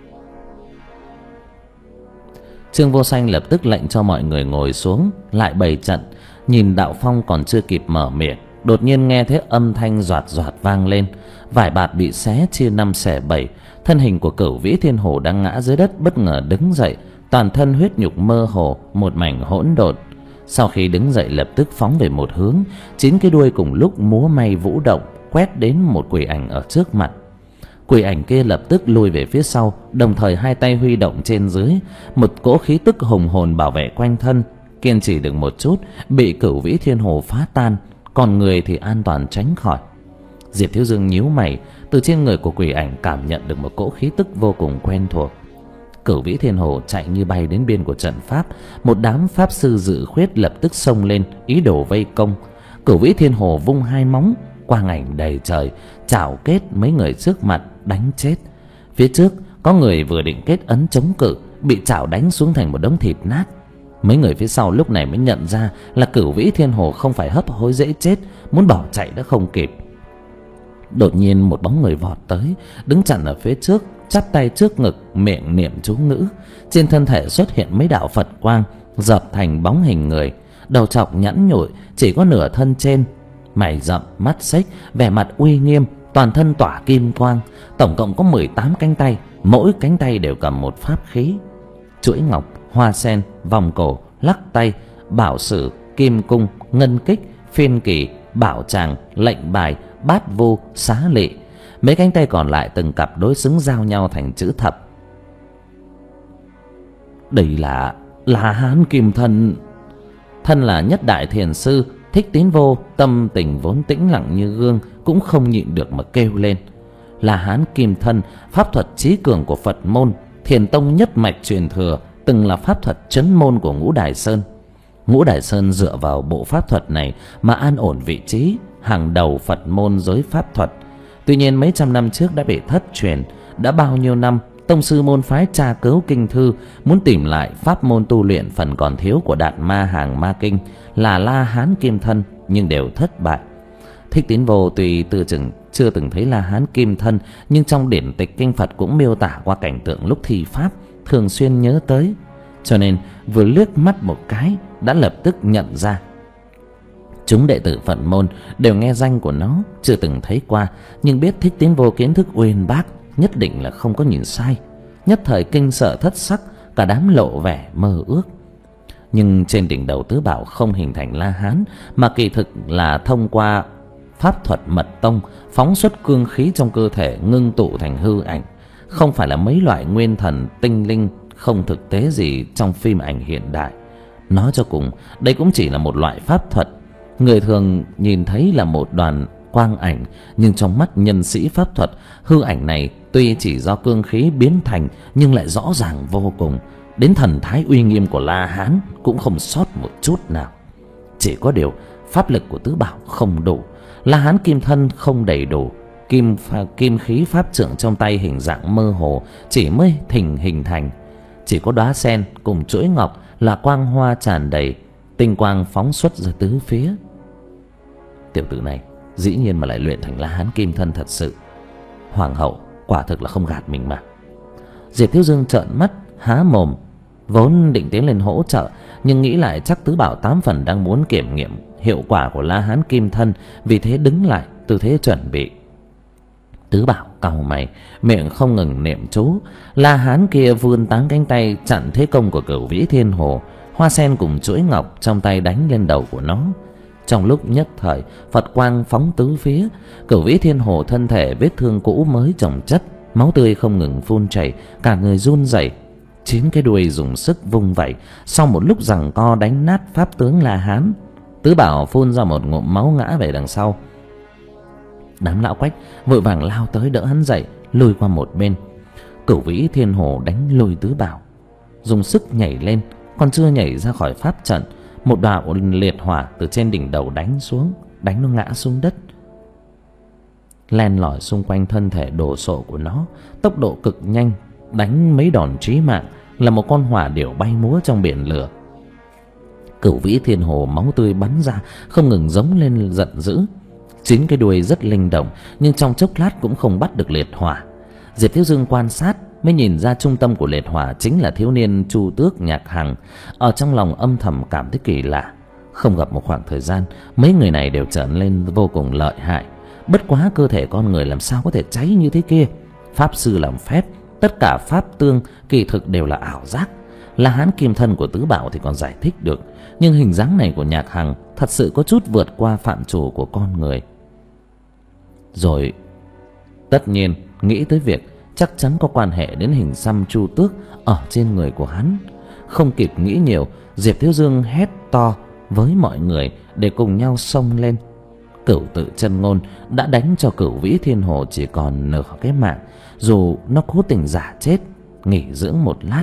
Trương Vô Sanh lập tức lệnh cho mọi người ngồi xuống, lại bày trận. Nhìn Đạo Phong còn chưa kịp mở miệng, đột nhiên nghe thấy âm thanh doạt doạt vang lên. Vải bạt bị xé chia năm xẻ bảy. Thân hình của Cửu Vĩ Thiên Hồ đang ngã dưới đất bất ngờ đứng dậy, toàn thân huyết nhục mơ hồ, một mảnh hỗn độn. Sau khi đứng dậy lập tức phóng về một hướng, chín cái đuôi cùng lúc múa may vũ động, quét đến một quỷ ảnh ở trước mặt. Quỷ ảnh kia lập tức lùi về phía sau, đồng thời hai tay huy động trên dưới, một cỗ khí tức hùng hồn bảo vệ quanh thân. Kiên trì được một chút, bị Cửu Vĩ Thiên Hồ phá tan, còn người thì an toàn tránh khỏi. Diệp Thiếu Dương nhíu mày, từ trên người của quỷ ảnh cảm nhận được một cỗ khí tức vô cùng quen thuộc. Cửu Vĩ Thiên Hồ chạy như bay đến biên của trận pháp, một đám pháp sư dự khuyết lập tức xông lên, ý đồ vây công. Cửu Vĩ Thiên Hồ vung hai móng, quang ảnh đầy trời, chảo kết mấy người trước mặt, đánh chết. Phía trước có người vừa định kết ấn chống cự, bị chảo đánh xuống thành một đống thịt nát. Mấy người phía sau lúc này mới nhận ra là Cửu Vĩ Thiên Hồ không phải hấp hối dễ chết, muốn bỏ chạy đã không kịp. Đột nhiên một bóng người vọt tới, đứng chặn ở phía trước, chắp tay trước ngực, miệng niệm chú ngữ. Trên thân thể xuất hiện mấy đạo Phật quang, dập thành bóng hình người. Đầu trọc nhẵn nhụi, chỉ có nửa thân trên, mày rậm, mắt xếch, vẻ mặt uy nghiêm, toàn thân tỏa kim quang. Tổng cộng có mười tám cánh tay, mỗi cánh tay đều cầm một pháp khí: chuỗi ngọc, hoa sen, vòng cổ, lắc tay, bảo sử, kim cung, ngân kích, phiên kỳ, bảo tràng, lệnh bài, bát vu, xá lị. Mấy cánh tay còn lại từng cặp đối xứng giao nhau thành chữ thập. Đây là La Hán Kim Thân. Thân là nhất đại thiền sư, Thích Tín Vô tâm tình vốn tĩnh lặng như gương, cũng không nhịn được mà kêu lên. La Hán Kim Thân, pháp thuật chí cường của Phật môn, Thiền tông nhất mạch truyền thừa, từng là pháp thuật trấn môn của Ngũ Đài Sơn. Ngũ Đài Sơn dựa vào bộ pháp thuật này mà an ổn vị trí hàng đầu Phật môn giới pháp thuật. Tuy nhiên mấy trăm năm trước đã bị thất truyền. Đã bao nhiêu năm tông sư môn phái tra cứu kinh thư, muốn tìm lại pháp môn tu luyện phần còn thiếu của Đạt Ma Hàng Ma Kinh là La Hán Kim Thân, nhưng đều thất bại. Thích Tín Vô tuy từ chừng chưa từng thấy La Hán Kim Thân, nhưng trong điển tịch kinh Phật cũng miêu tả qua cảnh tượng lúc thi pháp, thường xuyên nhớ tới, cho nên vừa liếc mắt một cái đã lập tức nhận ra. Chúng đệ tử Phật môn đều nghe danh của nó, chưa từng thấy qua, nhưng biết Thích Tín Vô kiến thức uyên bác, nhất định là không có nhìn sai. Nhất thời kinh sợ thất sắc, cả đám lộ vẻ mơ ước. Nhưng trên đỉnh đầu tứ bảo không hình thành La Hán, mà kỳ thực là thông qua pháp thuật mật tông phóng xuất cương khí trong cơ thể, ngưng tụ thành hư ảnh, không phải là mấy loại nguyên thần tinh linh không thực tế gì trong phim ảnh hiện đại. Nói cho cùng, đây cũng chỉ là một loại pháp thuật. Người thường nhìn thấy là một đoàn quang ảnh, nhưng trong mắt nhân sĩ pháp thuật, hư ảnh này tuy chỉ do cương khí biến thành nhưng lại rõ ràng vô cùng. đến thần thái uy nghiêm của La Hán cũng không sót một chút nào. Chỉ có điều pháp lực của tứ bảo không đủ, La Hán kim thân không đầy đủ, kim pha, kim khí pháp trượng trong tay hình dạng mơ hồ chỉ mới thình hình thành. Chỉ có đóa sen cùng chuỗi ngọc là quang hoa tràn đầy, tinh quang phóng xuất ra tứ phía. Tiểu tử này dĩ nhiên mà lại luyện thành La Hán kim thân thật sự. Hoàng hậu quả thực là không gạt mình mà. Diệp Thiếu Dương trợn mắt há mồm, vốn định tiến lên hỗ trợ, nhưng nghĩ lại chắc tứ bảo tám phần đang muốn kiểm nghiệm hiệu quả của La Hán kim thân, vì thế đứng lại tư thế chuẩn bị. Tứ bảo cau mày, miệng không ngừng niệm chú. La Hán kia vươn táng cánh tay chặn thế công của Cửu Vĩ Thiên Hồ. Hoa sen cùng chuỗi ngọc trong tay đánh lên đầu của nó. Trong lúc nhất thời, Phật quang phóng tứ phía. Cửu Vĩ Thiên Hồ thân thể vết thương cũ mới chồng chất, máu tươi không ngừng phun chảy, cả người run rẩy. Chín cái đuôi dùng sức vung vẩy, sau một lúc giằng co đánh nát pháp tướng La Hán. Tứ bảo phun ra một ngụm máu ngã về đằng sau. Đám lão quách vội vàng lao tới đỡ hắn dậy, lùi qua một bên. Cửu Vĩ Thiên Hồ đánh lùi tứ bảo, dùng sức nhảy lên, còn chưa nhảy ra khỏi pháp trận, một đạo liệt hỏa từ trên đỉnh đầu đánh xuống, đánh nó ngã xuống đất. Len lỏi xung quanh thân thể đồ sộ của nó, tốc độ cực nhanh, đánh mấy đòn chí mạng, là một con hỏa điểu bay múa trong biển lửa. Cửu Vĩ Thiên Hồ máu tươi bắn ra, không ngừng giống lên giận dữ. Chín cái đuôi rất linh động, nhưng trong chốc lát cũng không bắt được liệt hỏa. Diệp Thiếu Dương quan sát mới nhìn ra trung tâm của liệt hỏa chính là thiếu niên Chu Tước Nhạc Hằng. Ở trong lòng âm thầm cảm thấy kỳ lạ. Không gặp một khoảng thời gian, mấy người này đều trở nên vô cùng lợi hại. Bất quá cơ thể con người làm sao có thể cháy như thế kia. Pháp sư làm phép, tất cả pháp tương kỳ thực đều là ảo giác. La Hán kim thân của tứ bảo thì còn giải thích được, nhưng hình dáng này của Nhạc Hằng thật sự có chút vượt qua phạm trù của con người. Rồi tất nhiên nghĩ tới việc chắc chắn có quan hệ đến hình xăm Chu Tước ở trên người của hắn. Không kịp nghĩ nhiều, Diệp Thiếu Dương hét to với mọi người để cùng nhau xông lên. Cửu Tự Chân Ngôn đã đánh cho Cửu Vĩ Thiên Hồ chỉ còn nửa cái mạng, dù nó cố tình giả chết, nghỉ dưỡng một lát.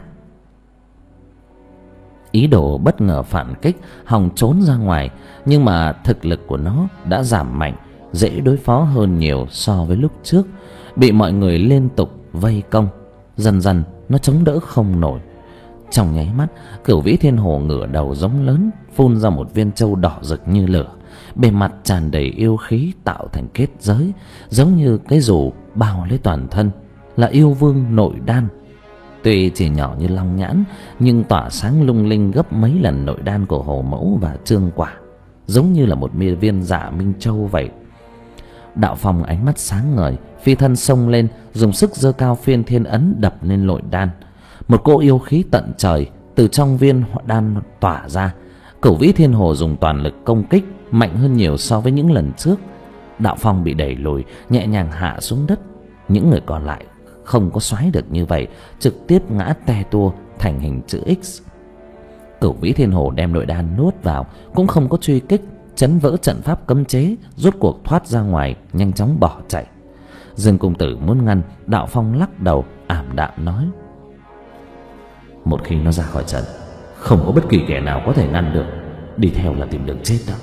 Ý đồ bất ngờ phản kích, hòng trốn ra ngoài, nhưng mà thực lực của nó đã giảm mạnh, dễ đối phó hơn nhiều so với lúc trước. Bị mọi người liên tục vây công, dần dần nó chống đỡ không nổi. Trong nháy mắt, Cửu Vĩ Thiên Hồ ngửa đầu giống lớn, phun ra một viên châu đỏ rực như lửa, bề mặt tràn đầy yêu khí tạo thành kết giới, giống như cái dù bao lấy toàn thân, là yêu vương nội đan. Tuy chỉ nhỏ như long nhãn, nhưng tỏa sáng lung linh gấp mấy lần nội đan của Hồ Mẫu và Trương Quả, giống như là một viên dạ minh châu vậy. Đạo Phong ánh mắt sáng ngời, phi thân xông lên, dùng sức giơ cao phiên thiên ấn đập lên nội đan. Một cỗ yêu khí tận trời từ trong viên đan tỏa ra. Cửu Vĩ Thiên Hồ dùng toàn lực công kích, mạnh hơn nhiều so với những lần trước. Đạo Phong bị đẩy lùi, nhẹ nhàng hạ xuống đất. Những người còn lại không có xoáy được như vậy, trực tiếp ngã te tua thành hình chữ X. Cửu Vĩ Thiên Hồ đem nội đan nuốt vào, cũng không có truy kích, chấn vỡ trận pháp cấm chế, rốt cuộc thoát ra ngoài, nhanh chóng bỏ chạy. Dương công tử muốn ngăn, Đạo Phong lắc đầu ảm đạm nói: một khi nó ra khỏi trận, không có bất kỳ kẻ nào có thể ngăn được, đi theo là tìm đường chết đó.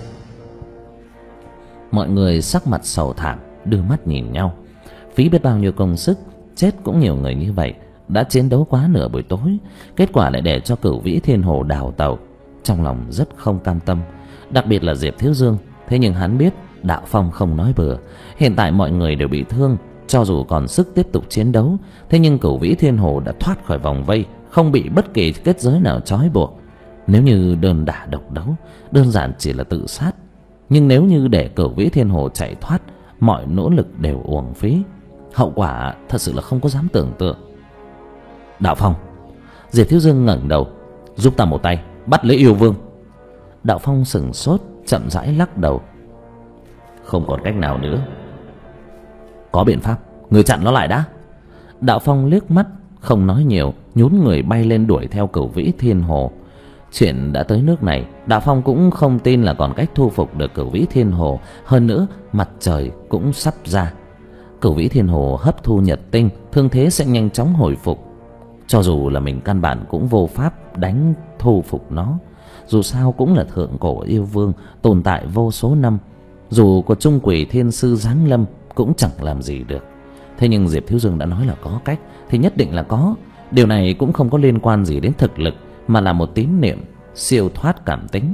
Mọi người sắc mặt sầu thảm, đưa mắt nhìn nhau. Phí biết bao nhiêu công sức, chết cũng nhiều người như vậy, đã chiến đấu quá nửa buổi tối, kết quả lại để cho Cửu Vĩ Thiên Hồ đào tẩu. Trong lòng rất không cam tâm, đặc biệt là Diệp Thiếu Dương. Thế nhưng hắn biết Đạo Phong không nói bừa, hiện tại mọi người đều bị thương, cho dù còn sức tiếp tục chiến đấu, thế nhưng Cửu Vĩ Thiên Hồ đã thoát khỏi vòng vây, không bị bất kỳ kết giới nào trói buộc. Nếu như đơn đả độc đấu, đơn giản chỉ là tự sát, nhưng nếu như để Cửu Vĩ Thiên Hồ chạy thoát, mọi nỗ lực đều uổng phí. Hậu quả thật sự là không có dám tưởng tượng. Đạo Phong, Diệp Thiếu Dương ngẩng đầu: giúp ta một tay bắt lấy yêu vương. Đạo Phong sững sốt, chậm rãi lắc đầu: không còn cách nào nữa. Có biện pháp, người chặn nó lại đã. Đạo Phong liếc mắt, không nói nhiều, nhún người bay lên đuổi theo Cửu Vĩ Thiên Hồ. Chuyện đã tới nước này, Đạo Phong cũng không tin là còn cách thu phục được Cửu Vĩ Thiên Hồ. Hơn nữa mặt trời cũng sắp ra, Cửu Vĩ Thiên Hồ hấp thu nhật tinh, thương thế sẽ nhanh chóng hồi phục. Cho dù là mình căn bản cũng vô pháp đánh thu phục nó. Dù sao cũng là thượng cổ yêu vương tồn tại vô số năm, dù có trung quỷ thiên sư giáng lâm cũng chẳng làm gì được. Thế nhưng Diệp Thiếu Dương đã nói là có cách thì nhất định là có. Điều này cũng không có liên quan gì đến thực lực, mà là một tín niệm siêu thoát cảm tính.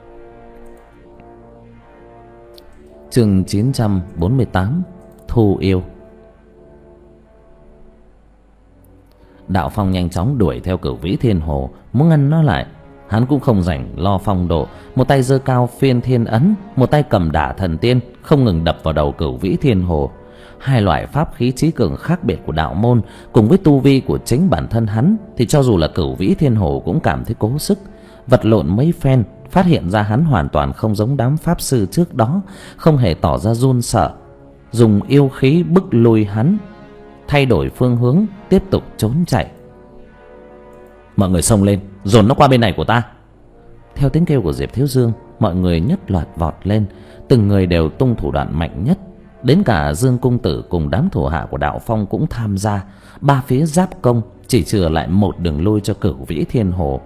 Chương chín trăm bốn mươi tám, Thu Yêu. Đạo Phong nhanh chóng đuổi theo Cửu Vĩ Thiên Hồ, muốn ngăn nó lại. Hắn cũng không rảnh lo phong độ, một tay giơ cao Phiên Thiên Ấn, một tay cầm Đả Thần Tiên, không ngừng đập vào đầu Cửu Vĩ Thiên Hồ. Hai loại pháp khí chí cường khác biệt của đạo môn cùng với tu vi của chính bản thân hắn, thì cho dù là Cửu Vĩ Thiên Hồ cũng cảm thấy cố sức. Vật lộn mấy phen, phát hiện ra hắn hoàn toàn không giống đám pháp sư trước đó, không hề tỏ ra run sợ, dùng yêu khí bức lui hắn, thay đổi phương hướng, tiếp tục trốn chạy. Mọi người xông lên, dồn nó qua bên này của ta. Theo tiếng kêu của Diệp Thiếu Dương, mọi người nhất loạt vọt lên, từng người đều tung thủ đoạn mạnh nhất. Đến cả Dương Cung Tử cùng đám thủ hạ của Đạo Phong cũng tham gia. Ba phía giáp công, chỉ chừa lại một đường lui cho Cửu Vĩ Thiên Hồ.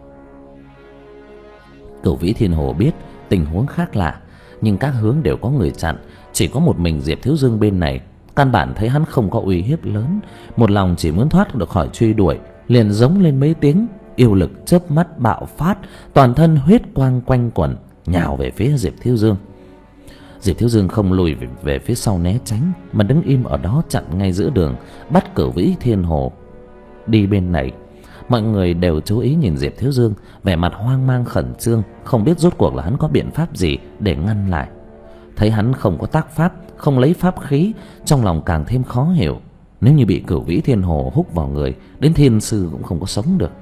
Cửu Vĩ Thiên Hồ biết tình huống khác lạ, nhưng các hướng đều có người chặn, chỉ có một mình Diệp Thiếu Dương bên này. Căn bản thấy hắn không có uy hiếp lớn, một lòng chỉ muốn thoát được khỏi truy đuổi, liền giống lên mấy tiếng, yêu lực chớp mắt bạo phát, toàn thân huyết quang quanh quẩn, nhào về phía Diệp Thiếu Dương. Diệp Thiếu Dương không lùi về, về phía sau né tránh, mà đứng im ở đó chặn ngay giữa đường, bắt Cửu Vĩ Thiên Hồ đi bên này. Mọi người đều chú ý nhìn Diệp Thiếu Dương, vẻ mặt hoang mang khẩn trương, không biết rốt cuộc là hắn có biện pháp gì để ngăn lại. Thấy hắn không có tác pháp, không lấy pháp khí, trong lòng càng thêm khó hiểu. Nếu như bị Cửu Vĩ Thiên Hồ húc vào người, đến thiên sư cũng không có sống được.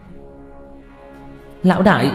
Lão đại!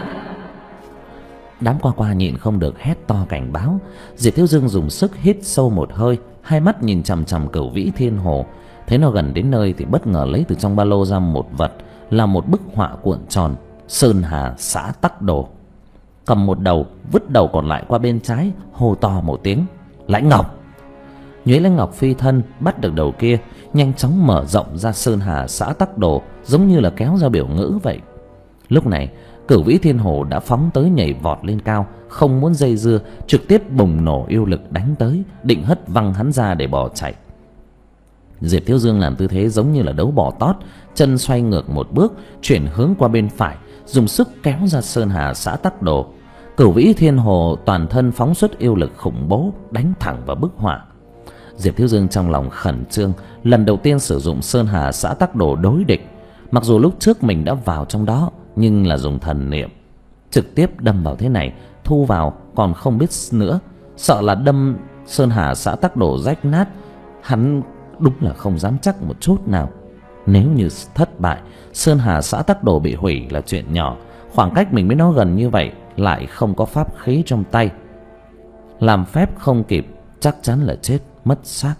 Đám qua qua nhịn không được hét to cảnh báo. Diệp Thiếu Dương dùng sức hít sâu một hơi, hai mắt nhìn chằm chằm Cửu Vĩ Thiên Hồ. Thấy nó gần đến nơi thì bất ngờ lấy từ trong ba lô ra một vật, là một bức họa cuộn tròn, Sơn Hà Xã Tắc Đồ. Cầm một đầu, vứt đầu còn lại qua bên trái, hô to một tiếng: Lãnh Ngọc! Nhuế Lãnh Ngọc phi thân bắt được đầu kia, nhanh chóng mở rộng ra Sơn Hà Xã Tắc Đồ, giống như là kéo ra biểu ngữ vậy. Lúc này Cửu Vĩ Thiên Hồ đã phóng tới, nhảy vọt lên cao, không muốn dây dưa, trực tiếp bùng nổ yêu lực đánh tới, định hất văng hắn ra để bỏ chạy. Diệp Thiếu Dương làm tư thế giống như là đấu bò tót, chân xoay ngược một bước, chuyển hướng qua bên phải, dùng sức kéo ra Sơn Hà Xã Tắc Đồ. Cửu Vĩ Thiên Hồ toàn thân phóng xuất yêu lực khủng bố, đánh thẳng vào bức họa. Diệp Thiếu Dương trong lòng khẩn trương, lần đầu tiên sử dụng Sơn Hà Xã Tắc Đồ đối địch. Mặc dù lúc trước mình đã vào trong đó, nhưng là dùng thần niệm, trực tiếp đâm vào thế này, thu vào còn không biết nữa, sợ là đâm Sơn Hà Xã Tắc Đồ rách nát. Hắn đúng là không dám chắc một chút nào. Nếu như thất bại, Sơn Hà Xã Tắc Đồ bị hủy là chuyện nhỏ, khoảng cách mình với nó gần như vậy, lại không có pháp khí trong tay, làm phép không kịp, chắc chắn là chết mất xác.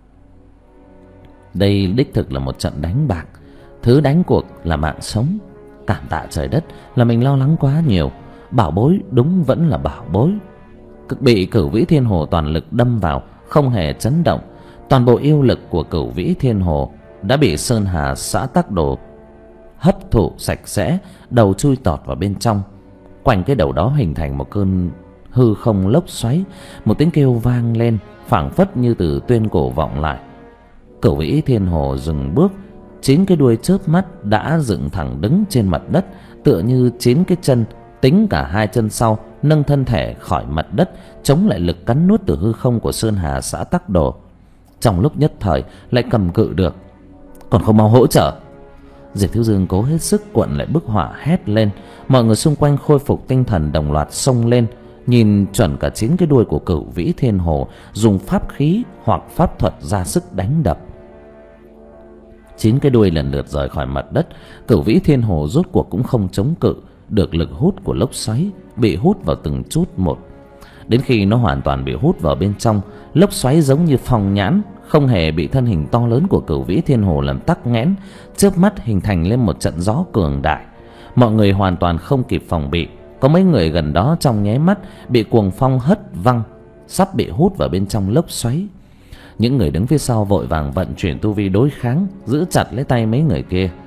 Đây đích thực là một trận đánh bạc, thứ đánh cuộc là mạng sống. Cảm tạ trời đất là mình lo lắng quá nhiều, bảo bối đúng vẫn là bảo bối. Cực bị Cửu Vĩ Thiên Hồ toàn lực đâm vào, không hề chấn động. Toàn bộ yêu lực của Cửu Vĩ Thiên Hồ đã bị Sơn Hà Xã Tắc Đồ hấp thụ sạch sẽ, đầu chui tọt vào bên trong. Quanh cái đầu đó hình thành một cơn hư không lốc xoáy, một tiếng kêu vang lên, phảng phất như từ tuyên cổ vọng lại. Cửu Vĩ Thiên Hồ dừng bước, chín cái đuôi chớp mắt đã dựng thẳng đứng trên mặt đất, tựa như chín cái chân, tính cả hai chân sau, nâng thân thể khỏi mặt đất, chống lại lực cắn nuốt từ hư không của Sơn Hà Xã Tắc Đồ. Trong lúc nhất thời lại cầm cự được, còn không mau hỗ trợ. Diệp Thiếu Dương cố hết sức cuộn lại bức họa, hét lên. Mọi người xung quanh khôi phục tinh thần, đồng loạt xông lên, nhìn chuẩn cả chín cái đuôi của Cửu Vĩ Thiên Hồ, dùng pháp khí hoặc pháp thuật ra sức đánh đập. Chín cái đuôi lần lượt rời khỏi mặt đất. Cửu Vĩ Thiên Hồ rốt cuộc cũng không chống cự được lực hút của lốc xoáy, bị hút vào từng chút một. Đến khi nó hoàn toàn bị hút vào bên trong, lốc xoáy giống như phong nhãn, không hề bị thân hình to lớn của Cửu Vĩ Thiên Hồ làm tắc nghẽn, chớp mắt hình thành lên một trận gió cường đại. Mọi người hoàn toàn không kịp phòng bị, có mấy người gần đó trong nháy mắt bị cuồng phong hất văng, sắp bị hút vào bên trong lốc xoáy. Những người đứng phía sau vội vàng vận chuyển tu vi đối kháng, giữ chặt lấy tay mấy người kia.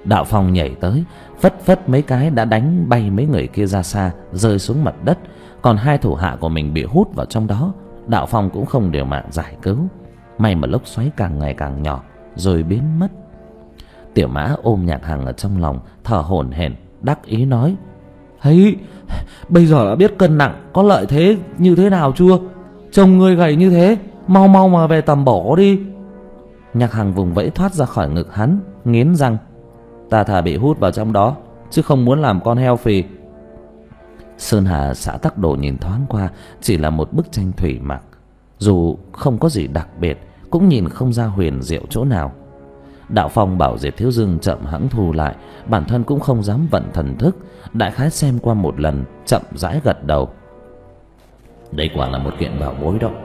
Đạo Phong nhảy tới, phất phất mấy cái đã đánh bay mấy người kia ra xa, rơi xuống mặt đất. Còn hai thủ hạ của mình bị hút vào trong đó. Đạo Phong cũng không liều mạng giải cứu. May mà lốc xoáy càng ngày càng nhỏ rồi biến mất. Tiểu Mã ôm Nhạc Hằng ở trong lòng, thở hổn hển, đắc ý nói: "Hey, bây giờ đã biết cân nặng có lợi thế như thế nào chưa? Trông ngươi gầy như thế, mau mau mà về tầm bổ đi." Nhạc Hằng vùng vẫy thoát ra khỏi ngực hắn, nghiến răng: "Ta thà bị hút vào trong đó, chứ không muốn làm con heo phì." Sơn Hà Xã Tắc Đồ nhìn thoáng qua chỉ là một bức tranh thủy mặc, dù không có gì đặc biệt, cũng nhìn không ra huyền diệu chỗ nào. Đạo Phong bảo Diệp Thiếu Dương chậm hãng thu lại, bản thân cũng không dám vận thần thức, đại khái xem qua một lần, chậm rãi gật đầu: "Đây quả là một kiện bảo bối đó."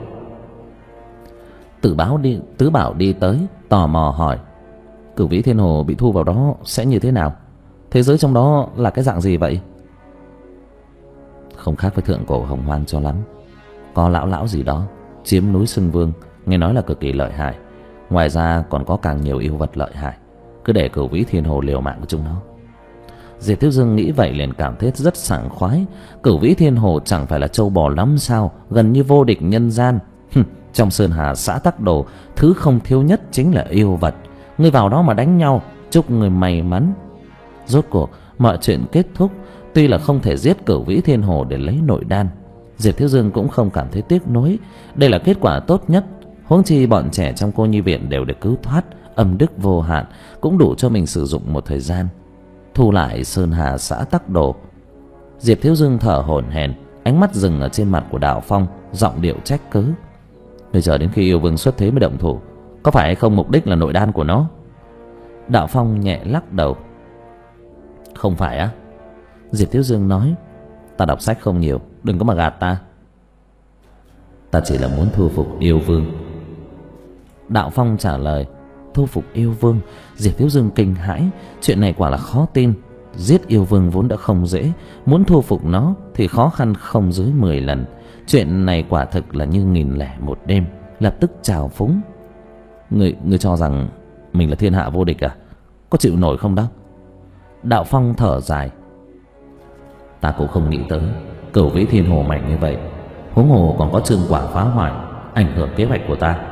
Tử báo đi, Tứ Bảo đi tới, tò mò hỏi: "Cửu Vĩ Thiên Hồ bị thu vào đó sẽ như thế nào? Thế giới trong đó là cái dạng gì vậy?" "Không khác với thượng cổ Hồng Hoang cho lắm. Có lão lão gì đó chiếm núi Xưng Vương, nghe nói là cực kỳ lợi hại. Ngoài ra còn có càng nhiều yêu vật lợi hại. Cứ để Cửu Vĩ Thiên Hồ liều mạng của chúng nó." Diệp Thiếu Dương nghĩ vậy liền cảm thấy rất sảng khoái. Cửu Vĩ Thiên Hồ chẳng phải là trâu bò lắm sao, gần như vô địch nhân gian. Trong Sơn Hà Xã Tắc Đồ, thứ không thiếu nhất chính là yêu vật. Ngươi vào đó mà đánh nhau, chúc người may mắn. Rốt cuộc mọi chuyện kết thúc. Tuy là không thể giết Cửu Vĩ Thiên Hồ để lấy nội đan, Diệp Thiếu Dương cũng không cảm thấy tiếc nuối. Đây là kết quả tốt nhất. Huống chi bọn trẻ trong cô nhi viện đều được cứu thoát, âm đức vô hạn, cũng đủ cho mình sử dụng một thời gian. Thu lại Sơn Hà Xã Tắc Đồ, Diệp Thiếu Dương thở hổn hển, ánh mắt dừng ở trên mặt của Đạo Phong, giọng điệu trách cứ: "Bây giờ đến khi yêu vương xuất thế mới động thủ, có phải hay không mục đích là nội đan của nó?" Đạo Phong nhẹ lắc đầu: "Không phải á." Diệp Thiếu Dương nói: "Ta đọc sách không nhiều, đừng có mà gạt ta. Ta chỉ là muốn thu phục yêu vương." Đạo Phong trả lời: "Thu phục yêu vương?" Diệp Thiếu Dương kinh hãi, chuyện này quả là khó tin. Giết yêu vương vốn đã không dễ, muốn thu phục nó thì khó khăn không dưới mười lần. Chuyện này quả thực là như nghìn lẻ một đêm. Lập tức trào phúng: Người, người cho rằng mình là thiên hạ vô địch à? Có chịu nổi không đó?" Đạo Phong thở dài: "Ta cũng không nghĩ tới Cửu Vĩ Thiên Hồ mạnh như vậy, huống hồ còn có Trương Quả phá hoại, ảnh hưởng kế hoạch của ta."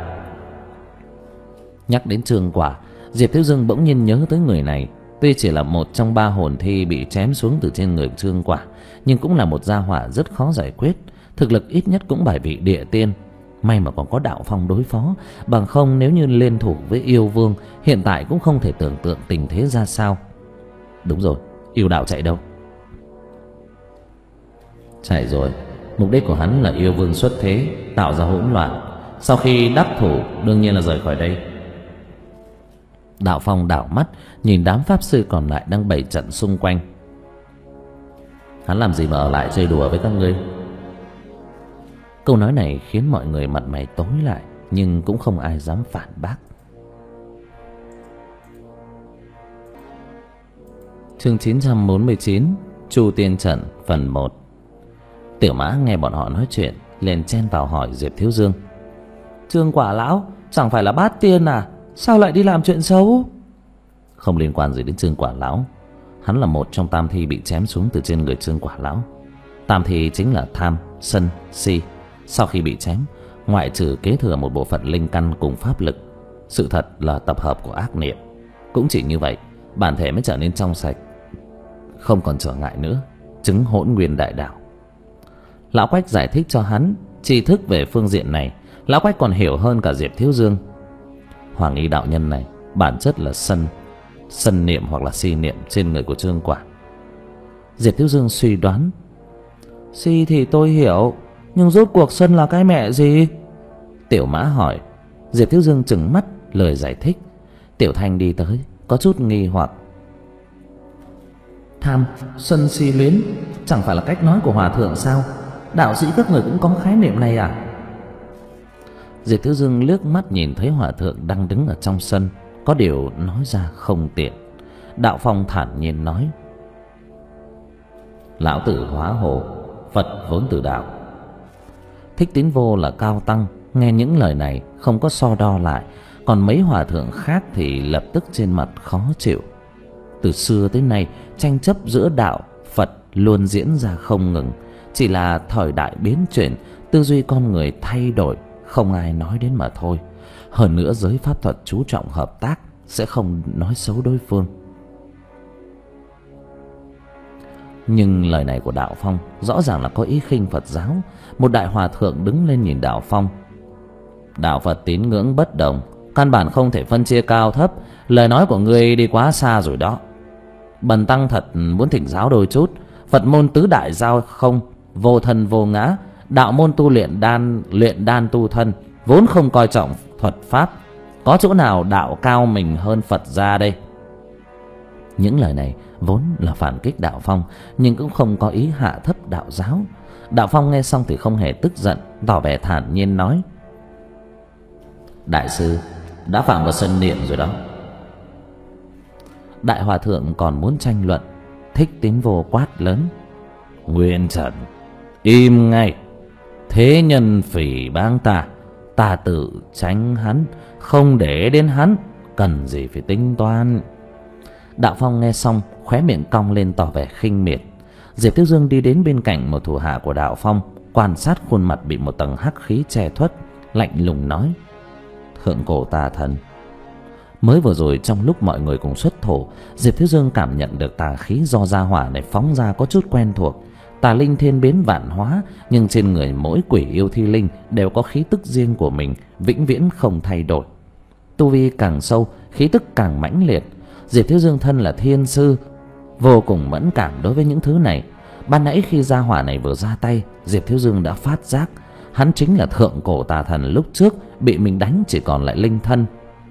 Nhắc đến Trương Quả, Diệp Thiếu Dương bỗng nhiên nhớ tới người này. Tuy chỉ là một trong ba hồn thi bị chém xuống từ trên người Trương Quả, nhưng cũng là một gia hỏa rất khó giải quyết. Thực lực ít nhất cũng bài vị địa tiên. May mà còn có Đạo Phong đối phó, bằng không nếu như liên thủ với yêu vương, hiện tại cũng không thể tưởng tượng tình thế ra sao. Đúng rồi, yêu đạo chạy đâu? Chạy rồi. Mục đích của hắn là yêu vương xuất thế, tạo ra hỗn loạn. Sau khi đắc thủ đương nhiên là rời khỏi đây. Đạo Phong đảo mắt nhìn đám pháp sư còn lại đang bày trận xung quanh. Hắn làm gì mà ở lại chơi đùa với các ngươi? Câu nói này khiến mọi người mặt mày tối lại, nhưng cũng không ai dám phản bác. Chương chín trăm bốn mươi chín, Chu Tiên Trận phần một. Tiểu Mã nghe bọn họ nói chuyện liền chen vào hỏi Diệp Thiếu Dương: "Trương Quả lão chẳng phải là bát tiên à? Sao lại đi làm chuyện xấu?" Không liên quan gì đến Trương Quả lão. Hắn là một trong tam thi bị chém xuống từ trên người Trương Quả lão. Tam thi chính là tham, sân, si. Sau khi bị chém, ngoại trừ kế thừa một bộ phận linh căn cùng pháp lực, sự thật là tập hợp của ác niệm. Cũng chỉ như vậy, bản thể mới trở nên trong sạch, không còn trở ngại nữa, chứng hỗn nguyên đại đạo. Lão Quách giải thích cho hắn tri thức về phương diện này. Lão Quách còn hiểu hơn cả Diệp Thiếu Dương. Hoàng y đạo nhân này bản chất là sân sân niệm hoặc là si niệm trên người của Trương Quả. Diệp Thiếu Dương suy đoán: "Si thì tôi hiểu, nhưng rốt cuộc sân là cái mẹ gì?" Tiểu Mã hỏi. Diệp Thiếu Dương trừng mắt lời giải thích. Tiểu Thanh đi tới, có chút nghi hoặc: "Tham, sân, si, luyến chẳng phải là cách nói của hòa thượng sao? Đạo sĩ các người cũng có khái niệm này à?" Diệp Thiếu Dương liếc mắt nhìn thấy hòa thượng đang đứng ở trong sân, có điều nói ra không tiện. Đạo Phong thản nhiên nói: "Lão tử hóa hồ, Phật vốn từ đạo." Thích Tín Vô là cao tăng, nghe những lời này không có so đo lại, còn mấy hòa thượng khác thì lập tức trên mặt khó chịu. Từ xưa tới nay, tranh chấp giữa đạo Phật luôn diễn ra không ngừng. Chỉ là thời đại biến chuyển, tư duy con người thay đổi, không ai nói đến mà thôi. Hơn nữa giới pháp thuật chú trọng hợp tác, sẽ không nói xấu đối phương. Nhưng lời này của Đạo Phong rõ ràng là có ý khinh Phật giáo. Một đại hòa thượng đứng lên nhìn Đạo Phong. Đạo Phật tín ngưỡng bất đồng, căn bản không thể phân chia cao thấp. Lời nói của ngươi đi quá xa rồi đó. Bần tăng thật muốn thỉnh giáo đôi chút. Phật môn tứ đại giao không, vô thân vô ngã. Đạo môn tu luyện đan, luyện đan tu thân, vốn không coi trọng thuật pháp. Có chỗ nào đạo cao mình hơn Phật gia đây? Những lời này vốn là phản kích Đạo Phong, nhưng cũng không có ý hạ thấp đạo giáo. Đạo Phong nghe xong thì không hề tức giận, tỏ vẻ thản nhiên nói: đại sư đã phạm vào sân niệm rồi đó. Đại hòa thượng còn muốn tranh luận, Thích Tín Vô quát lớn: Nguyên Trần, im ngay! Thế nhân phỉ báng ta, ta tự tránh hắn, không để đến hắn, cần gì phải tính toán. Đạo Phong nghe xong, khóe miệng cong lên tỏ vẻ khinh miệt. Diệp Thiếu Dương đi đến bên cạnh một thủ hạ của Đạo Phong, quan sát khuôn mặt bị một tầng hắc khí che khuất, lạnh lùng nói: Thượng cổ tà thần. Mới vừa rồi trong lúc mọi người cùng xuất thổ, Diệp Thiếu Dương cảm nhận được tà khí do gia hỏa này phóng ra có chút quen thuộc. Tà linh thiên biến vạn hóa, nhưng trên người mỗi quỷ yêu thi linh đều có khí tức riêng của mình, vĩnh viễn không thay đổi. Tu vi càng sâu, khí tức càng mãnh liệt. Diệp Thiếu Dương thân là thiên sư, vô cùng mẫn cảm đối với những thứ này. Ban nãy khi gia hỏa này vừa ra tay, Diệp Thiếu Dương đã phát giác hắn chính là thượng cổ tà thần lúc trước bị mình đánh chỉ còn lại linh thân.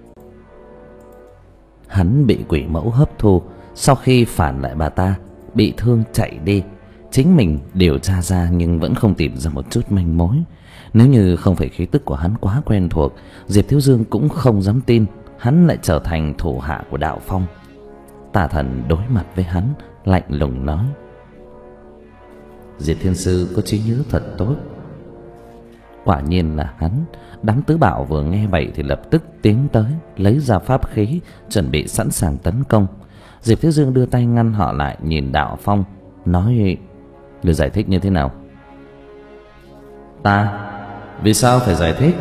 Hắn bị quỷ mẫu hấp thu, sau khi phản lại bà ta, bị thương chạy đi. Chính mình điều tra ra nhưng vẫn không tìm ra một chút manh mối. Nếu như không phải khí tức của hắn quá quen thuộc, Diệp Thiếu Dương cũng không dám tin hắn lại trở thành thủ hạ của Đạo Phong. Tà thần đối mặt với hắn, lạnh lùng nói: Diệp Thiên Sư có trí nhớ thật tốt. Quả nhiên là hắn. Đám tứ bảo vừa nghe vậy thì lập tức tiến tới, lấy ra pháp khí, chuẩn bị sẵn sàng tấn công. Diệp Thiếu Dương đưa tay ngăn họ lại, nhìn Đạo Phong, nói: Người giải thích như thế nào? Ta? Vì sao phải giải thích?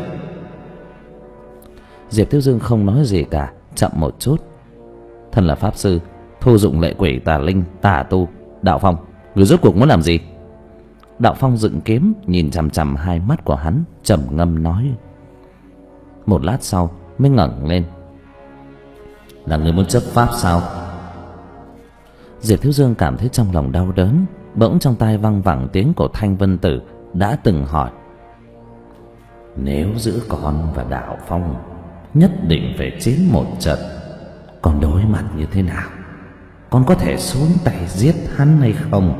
Diệp Thiếu Dương không nói gì cả, chậm một chút. Thân là pháp sư, thu dụng lệ quỷ tà linh tà tu. Đạo Phong, người rốt cuộc muốn làm gì? Đạo Phong dựng kiếm, nhìn chằm chằm hai mắt của hắn, trầm ngâm nói. Một lát sau mới ngẩng lên: Là người muốn chấp pháp sao? Diệp Thiếu Dương cảm thấy trong lòng đau đớn. Bỗng trong tai văng vẳng tiếng của Thanh Vân Tử đã từng hỏi: Nếu giữa con và Đạo Phong nhất định phải chiến một trận, con đối mặt như thế nào? Con có thể xuống tay giết hắn hay không?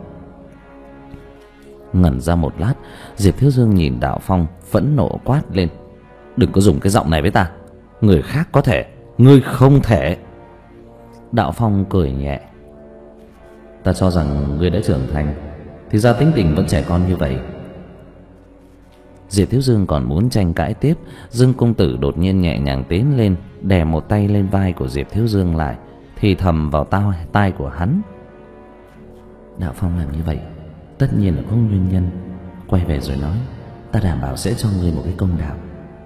Ngẩn ra một lát, Diệp Thiếu Dương nhìn Đạo Phong, phẫn nộ quát lên: Đừng có dùng cái giọng này với ta. Người khác có thể, ngươi không thể. Đạo Phong cười nhẹ: Ta cho rằng ngươi đã trưởng thành, thì ra tính tình vẫn trẻ con như vậy. Diệp Thiếu Dương còn muốn tranh cãi tiếp, Dương công tử đột nhiên nhẹ nhàng tiến lên, đè một tay lên vai của Diệp Thiếu Dương lại, thì thầm vào tai tai của hắn: Đạo Phong làm như vậy tất nhiên là có nguyên nhân. Quay về rồi nói, ta đảm bảo sẽ cho ngươi một cái công đạo.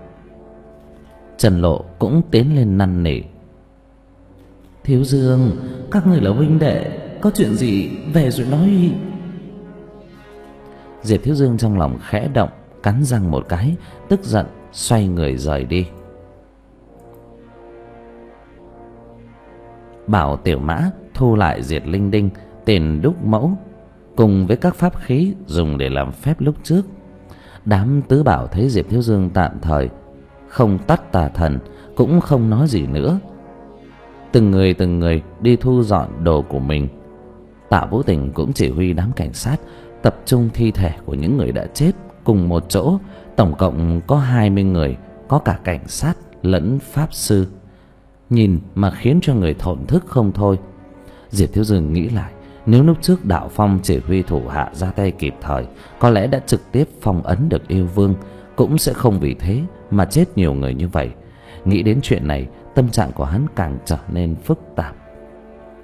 Trần Lộ cũng tiến lên năn nỉ: Thiếu Dương, các người là huynh đệ, có chuyện gì về rồi nói. Diệp Thiếu Dương trong lòng khẽ động, cắn răng một cái, tức giận xoay người rời đi. Bảo Tiểu Mã thu lại diệt linh đinh, tiền đúc mẫu cùng với các pháp khí dùng để làm phép lúc trước. Đám tứ bảo thấy Diệp Thiếu Dương tạm thời không tắt tà thần, cũng không nói gì nữa. Từng người từng người đi thu dọn đồ của mình. Tạ Vũ Tình cũng chỉ huy đám cảnh sát tập trung thi thể của những người đã chết cùng một chỗ. Tổng cộng có hai mươi người, có cả cảnh sát lẫn pháp sư. Nhìn mà khiến cho người thổn thức không thôi. Diệp Thiếu Dương nghĩ lại, nếu lúc trước Đạo Phong chỉ huy thủ hạ ra tay kịp thời, có lẽ đã trực tiếp phong ấn được yêu vương, cũng sẽ không vì thế mà chết nhiều người như vậy. Nghĩ đến chuyện này, tâm trạng của hắn càng trở nên phức tạp.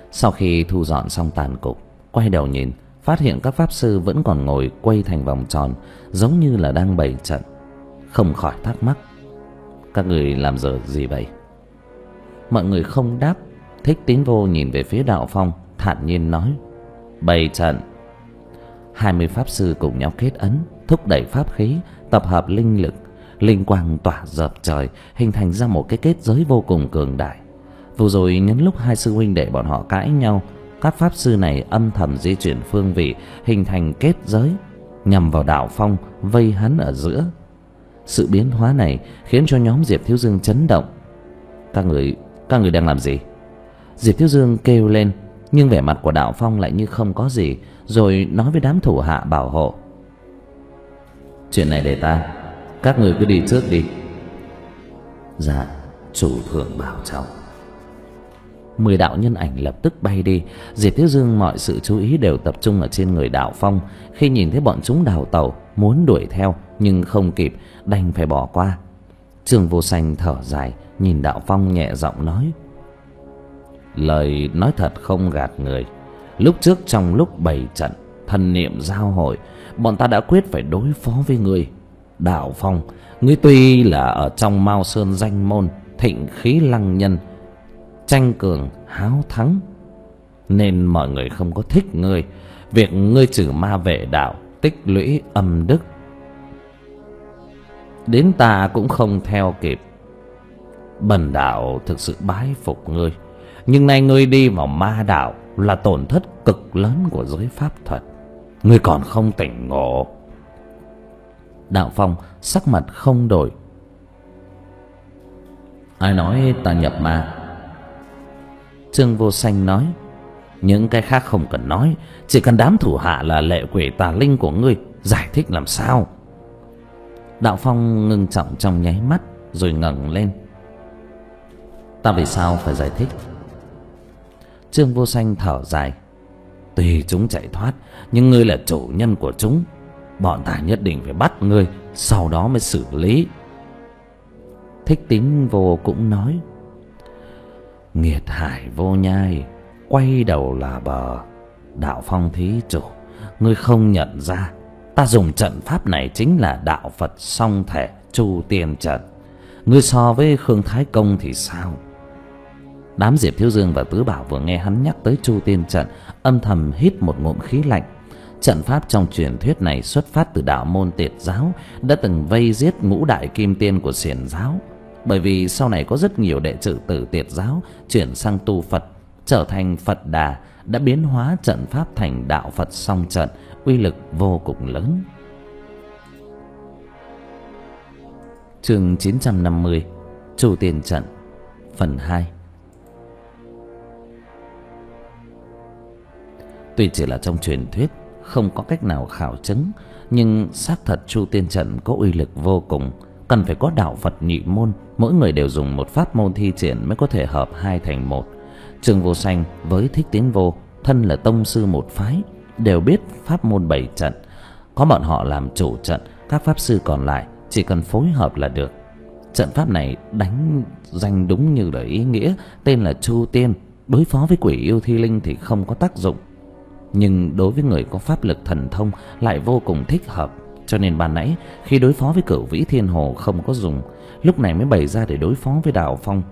Sau khi thu dọn xong tàn cục, quay đầu nhìn, phát hiện các pháp sư vẫn còn ngồi quay thành vòng tròn, giống như là đang bày trận. Không khỏi thắc mắc: các người làm giờ gì vậy? Mọi người không đáp. Thích Tín Vô nhìn về phía Đạo Phong, thản nhiên nói: bày trận. Hai mươi pháp sư cùng nhau kết ấn, thúc đẩy pháp khí, tập hợp linh lực. Linh quang tỏa dập trời, hình thành ra một cái kết giới vô cùng cường đại. Vừa rồi nhân lúc hai sư huynh đệ bọn họ cãi nhau, các pháp sư này âm thầm di chuyển phương vị, hình thành kết giới nhằm vào Đạo Phong, vây hắn ở giữa. Sự biến hóa này khiến cho nhóm Diệp Thiếu Dương chấn động. Các người, các người đang làm gì? Diệp Thiếu Dương kêu lên, nhưng vẻ mặt của Đạo Phong lại như không có gì, rồi nói với đám thủ hạ bảo hộ: chuyện này để ta, các người cứ đi trước đi. Dạ, chủ thượng bảo trọng. Mười đạo nhân ảnh lập tức bay đi. Diệp Thiếu Dương mọi sự chú ý đều tập trung ở trên người Đạo Phong. Khi nhìn thấy bọn chúng đào tẩu, muốn đuổi theo nhưng không kịp, đành phải bỏ qua. Trương Vô Sanh thở dài, nhìn Đạo Phong nhẹ giọng nói: lời nói thật không gạt người. Lúc trước trong lúc bày trận, thần niệm giao hội, bọn ta đã quyết phải đối phó với ngươi. Đạo Phong, ngươi tuy là ở trong Mao Sơn danh môn, thịnh khí lăng nhân, tranh cường háo thắng, nên mọi người không có thích ngươi. Việc ngươi trừ ma vệ đạo, tích lũy âm đức, đến ta cũng không theo kịp. Bần đạo thực sự bái phục ngươi, nhưng nay ngươi đi vào ma đạo là tổn thất cực lớn của giới pháp thuật. Ngươi còn không tỉnh ngộ. Đạo Phong sắc mặt không đổi: ai nói ta nhập ma? Trương Vô Sanh nói: những cái khác không cần nói, chỉ cần đám thủ hạ là lệ quỷ tà linh của ngươi, giải thích làm sao? Đạo Phong ngưng trọng trong nháy mắt, rồi ngẩng lên: ta vì sao phải giải thích? Trương Vô Sanh thở dài: tuy chúng chạy thoát, nhưng ngươi là chủ nhân của chúng, bọn ta nhất định phải bắt ngươi, sau đó mới xử lý. Thích Tín Vô cũng nói: nghiệt hải vô nhai, quay đầu là bờ. Đạo Phong thí chủ, ngươi không nhận ra ta dùng trận pháp này chính là đạo Phật song thể Chu Tiên trận. Ngươi so với Khương Thái Công thì sao? Đám Diệp Thiếu Dương và Tứ Bảo vừa nghe hắn nhắc tới Chu Tiên trận, âm thầm hít một ngụm khí lạnh. Trận pháp trong truyền thuyết này xuất phát từ đạo môn Tiệt giáo, đã từng vây giết ngũ đại kim tiên của Xiển giáo. Bởi vì sau này có rất nhiều đệ tử tử Tiệt giáo chuyển sang tu Phật, trở thành Phật Đà, đã biến hóa trận pháp thành đạo Phật song trận, uy lực vô cùng lớn. Chương chín trăm năm mươi, Chu Tiên trận, phần hai. Tuy chỉ là trong truyền thuyết, không có cách nào khảo chứng, nhưng xác thật Chu Tiên trận có uy lực vô cùng, cần phải có đạo Phật nhị môn, mỗi người đều dùng một pháp môn thi triển mới có thể hợp hai thành một. Trương Vô Sanh với Thích Tín Vô, thân là tông sư một phái, đều biết pháp môn bày trận. Có bọn họ làm chủ trận, các pháp sư còn lại chỉ cần phối hợp là được. Trận pháp này đánh danh đúng như lời ý nghĩa, tên là Chu Tiên. Đối phó với quỷ yêu thi linh thì không có tác dụng, nhưng đối với người có pháp lực thần thông lại vô cùng thích hợp. Cho nên ban nãy khi đối phó với Cửu Vĩ Thiên Hồ không có dùng, lúc này mới bày ra để đối phó với Đạo Phong.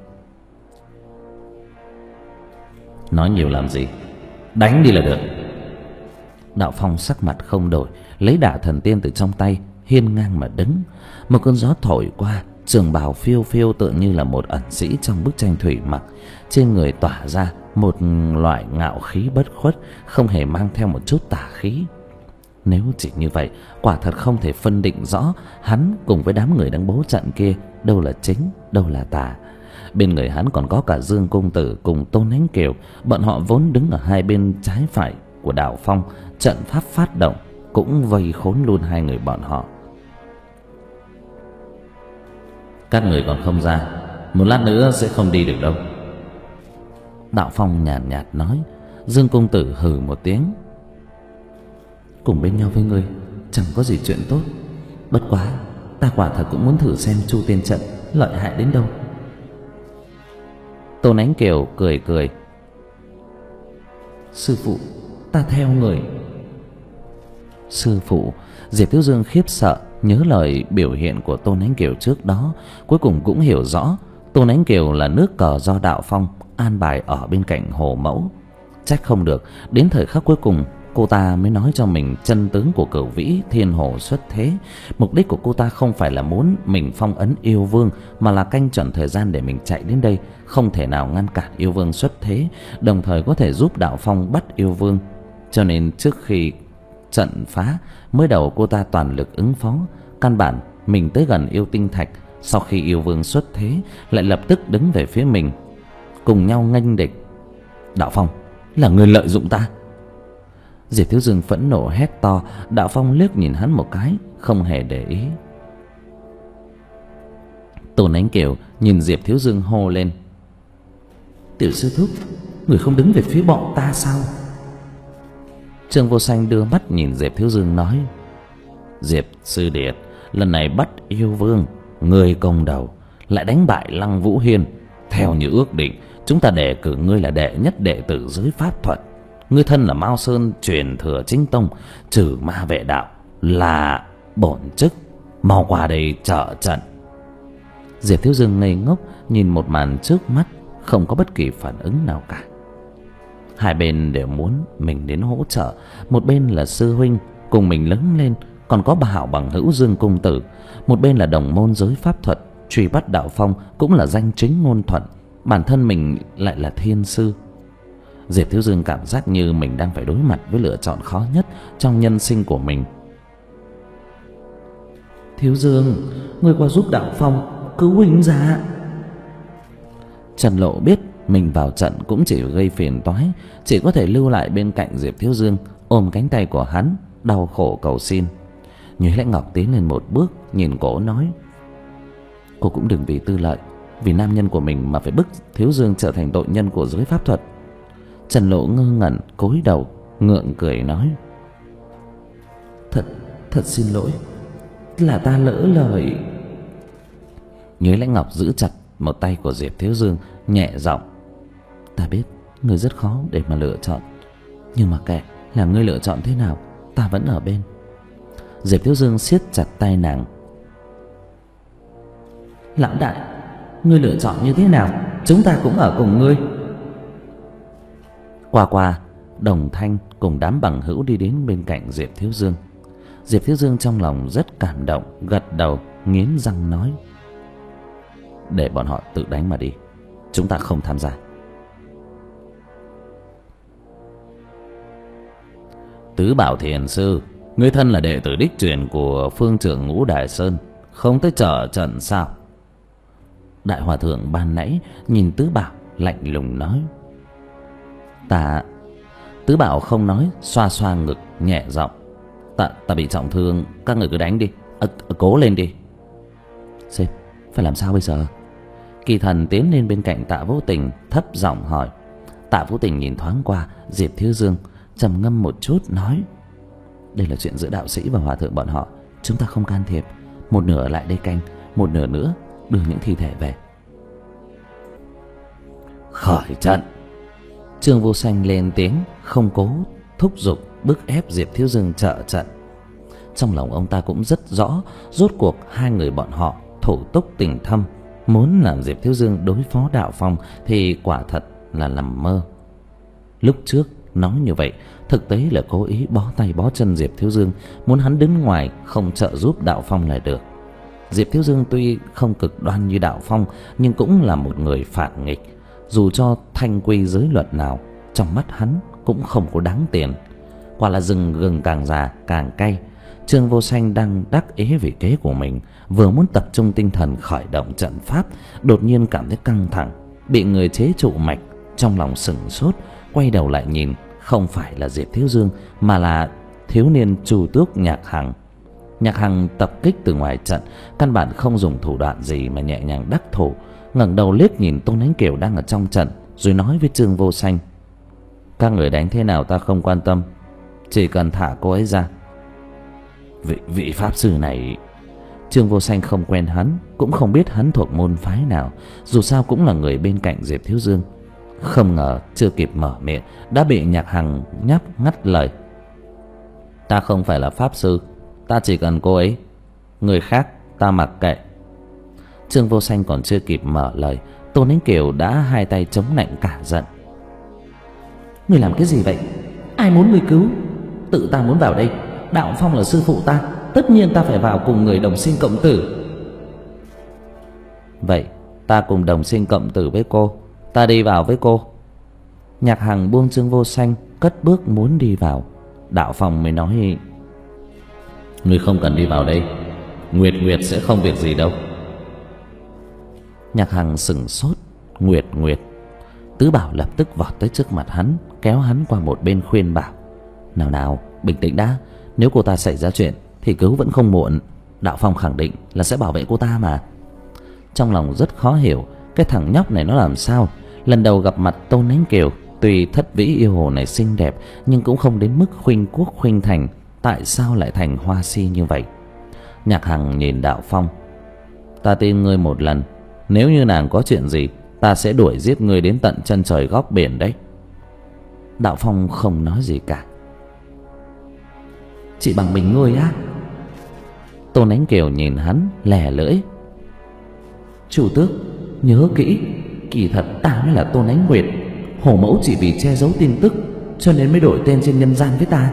Nói nhiều làm gì, đánh đi là được. Đạo Phong sắc mặt không đổi, lấy Đả Thần Tiên từ trong tay, hiên ngang mà đứng. Một cơn gió thổi qua, trường bào phiêu phiêu tựa như là một ẩn sĩ trong bức tranh thủy mặc. Trên người tỏa ra một loại ngạo khí bất khuất, không hề mang theo một chút tà khí. Nếu chỉ như vậy, quả thật không thể phân định rõ hắn cùng với đám người đang bố trận kia đâu là chính, đâu là tà. Bên người hắn còn có cả Dương Công Tử cùng Tôn Ánh Kiều, bọn họ vốn đứng ở hai bên trái phải của Đạo Phong. Trận pháp phát động cũng vây khốn luôn hai người bọn họ. Các người còn không ra, một lát nữa sẽ không đi được đâu. Đạo Phong nhàn nhạt, nhạt nói. Dương Công Tử hừ một tiếng: cùng bên nhau với ngươi chẳng có gì chuyện tốt, bất quá ta quả thật cũng muốn thử xem Chu Tiên trận lợi hại đến đâu. Tôn Ánh Kiều cười cười: Sư phụ, ta theo người. Sư phụ? Diệp Thiếu Dương khiếp sợ, nhớ lời biểu hiện của Tôn Ánh Kiều trước đó, cuối cùng cũng hiểu rõ Tôn Ánh Kiều là nước cờ do Đạo Phong an bài ở bên cạnh Hồ Mẫu. Trách không được, đến thời khắc cuối cùng cô ta mới nói cho mình chân tướng của Cửu Vĩ Thiên Hồ xuất thế. Mục đích của cô ta không phải là muốn mình phong ấn yêu vương, mà là canh chuẩn thời gian để mình chạy đến đây, không thể nào ngăn cản yêu vương xuất thế, đồng thời có thể giúp Đạo Phong bắt yêu vương. Cho nên trước khi trận phá, mới đầu cô ta toàn lực ứng phó. Căn bản mình tới gần yêu tinh thạch, sau khi yêu vương xuất thế lại lập tức đứng về phía mình, cùng nhau nghênh địch. Đạo Phong, là người lợi dụng ta. Diệp Thiếu Dương phẫn nộ hét to. Đạo Phong liếc nhìn hắn một cái, không hề để ý. Tôn Ánh Kiều nhìn Diệp Thiếu Dương hô lên: Tiểu sư thúc, người không đứng về phía bọn ta sao? Trương Vô Sanh đưa mắt nhìn Diệp Thiếu Dương nói: Diệp sư điệt, lần này bắt yêu vương, ngươi công đầu, lại đánh bại Lăng Vũ Hiên. Theo như ước định, chúng ta đề cử ngươi là đệ nhất đệ tử giới pháp thuật. Ngươi thân là Mao Sơn truyền thừa chính tông, trừ ma vệ đạo là bổn chức. Mau qua đây trợ trận. Diệp Thiếu Dương ngây ngốc nhìn một màn trước mắt, không có bất kỳ phản ứng nào cả. Hai bên đều muốn mình đến hỗ trợ. Một bên là sư huynh cùng mình lớn lên, còn có bà hảo bằng hữu Dương Cung Tử. Một bên là đồng môn giới pháp thuật, truy bắt Đạo Phong cũng là danh chính ngôn thuận. Bản thân mình lại là thiên sư. Diệp Thiếu Dương cảm giác như mình đang phải đối mặt với lựa chọn khó nhất trong nhân sinh của mình. Thiếu Dương, ngươi qua giúp Đạo Phong cứu huynh ra. Trần Lộ biết mình vào trận cũng chỉ gây phiền toái, chỉ có thể lưu lại bên cạnh Diệp Thiếu Dương, ôm cánh tay của hắn, đau khổ cầu xin. Nhuế Lãnh Ngọc tiến lên một bước, nhìn cô nói: Cô cũng đừng vì tư lợi, vì nam nhân của mình mà phải bức Thiếu Dương trở thành tội nhân của giới pháp thuật. Trần Lộ ngơ ngẩn cúi đầu, ngượng cười nói: Thật, thật xin lỗi, là ta lỡ lời. Nhuế Lãnh Ngọc giữ chặt một tay của Diệp Thiếu Dương, nhẹ giọng: Ta biết ngươi rất khó để mà lựa chọn, nhưng mà kệ là ngươi lựa chọn thế nào, ta vẫn ở bên. Diệp Thiếu Dương siết chặt tay nàng: Lão đại, ngươi lựa chọn như thế nào, chúng ta cũng ở cùng ngươi. Qua qua, Đồng Thanh cùng đám bằng hữu đi đến bên cạnh Diệp Thiếu Dương. Diệp Thiếu Dương trong lòng rất cảm động, gật đầu, nghiến răng nói: Để bọn họ tự đánh mà đi, chúng ta không tham gia. Tứ Bảo Thiền Sư, ngươi thân là đệ tử đích truyền của phương trưởng Ngũ Đài Sơn, không tới trợ trận sao? Đại Hòa Thượng ban nãy nhìn Tứ Bảo lạnh lùng nói: Ta... Tứ Bảo không nói, xoa xoa ngực nhẹ giọng: Ta, ta bị trọng thương, các người cứ đánh đi, à, cố lên đi. Xem, phải làm sao bây giờ? Kỳ Thần tiến lên bên cạnh Tạ Vũ Tình, thấp giọng hỏi. Tạ Vũ Tình nhìn thoáng qua Diệp Thiếu Dương, trầm ngâm một chút nói: Đây là chuyện giữa đạo sĩ và hòa thượng bọn họ, chúng ta không can thiệp. Một nửa ở lại đây canh, một nửa nữa đưa những thi thể về. Khởi trận. Trương Vô Sanh lên tiếng, không cố thúc giục bức ép Diệp Thiếu Dương trợ trận. Trong lòng ông ta cũng rất rõ, rốt cuộc hai người bọn họ thủ túc tình thâm, muốn làm Diệp Thiếu Dương đối phó Đạo Phong thì quả thật là nằm mơ. Lúc trước nói như vậy, thực tế là cố ý bó tay bó chân Diệp Thiếu Dương, muốn hắn đứng ngoài không trợ giúp Đạo Phong là được. Diệp Thiếu Dương tuy không cực đoan như Đạo Phong, nhưng cũng là một người phản nghịch. Dù cho thanh quy giới luật nào, trong mắt hắn cũng không có đáng tiền. Quả là rừng gừng càng già càng cay. Trương Vô Sanh đang đắc ý vì kế của mình, vừa muốn tập trung tinh thần khởi động trận pháp, đột nhiên cảm thấy căng thẳng, bị người chế trụ mạch. Trong lòng sửng sốt, quay đầu lại nhìn, không phải là Diệp Thiếu Dương mà là thiếu niên Chu Tước Nhạc Hằng. Nhạc Hằng tập kích từ ngoài trận, căn bản không dùng thủ đoạn gì mà nhẹ nhàng đắc thủ, ngẩng đầu liếc nhìn Tôn Ánh Kiều đang ở trong trận, rồi nói với Trương Vô Sanh: Các người đánh thế nào ta không quan tâm, chỉ cần thả cô ấy ra. Vị, vị pháp sư này... Trương Vô Sanh không quen hắn, cũng không biết hắn thuộc môn phái nào, dù sao cũng là người bên cạnh Diệp Thiếu Dương. Không ngờ chưa kịp mở miệng đã bị Nhạc Hằng nháp ngắt lời. Ta không phải là pháp sư, ta chỉ cần cô ấy, người khác ta mặc kệ. Trương Vô Sanh còn chưa kịp mở lời, Tôn Ánh Kiều đã hai tay chống nạnh cả giận. Ngươi làm cái gì vậy? Ai muốn ngươi cứu? Tự ta muốn vào đây. Đạo Phong là sư phụ ta, tất nhiên ta phải vào cùng người đồng sinh cộng tử. Vậy ta cùng đồng sinh cộng tử với cô, ta đi vào với cô. Nhạc Hằng buông Trương Vô Sanh, cất bước muốn đi vào. Đạo Phong mới nói: Ngươi không cần đi vào đây, Nguyệt Nguyệt sẽ không việc gì đâu. Nhạc Hằng sững sốt. Nguyệt Nguyệt. Tứ Bảo lập tức vọt tới trước mặt hắn, kéo hắn qua một bên khuyên bảo: Nào nào, bình tĩnh đã. Nếu cô ta xảy ra chuyện thì cứu vẫn không muộn. Đạo Phong khẳng định là sẽ bảo vệ cô ta mà. Trong lòng rất khó hiểu, cái thằng nhóc này nó làm sao. Lần đầu gặp mặt Tôn Ánh Kiều, tuy thất vĩ yêu hồ này xinh đẹp, nhưng cũng không đến mức khuynh quốc khuynh thành. Tại sao lại thành hoa si như vậy? Nhạc Hằng nhìn Đạo Phong: Ta tin ngươi một lần, nếu như nàng có chuyện gì, ta sẽ đuổi giết ngươi đến tận chân trời góc biển đấy. Đạo Phong không nói gì cả. Chỉ bằng mình ngươi á? Tôn Ánh Kiều nhìn hắn lè lưỡi: Chủ tước, nhớ kỹ, kỳ thật ta mới là Tôn Ánh Nguyệt. Hổ mẫu chỉ vì che giấu tin tức cho nên mới đổi tên trên nhân gian với ta.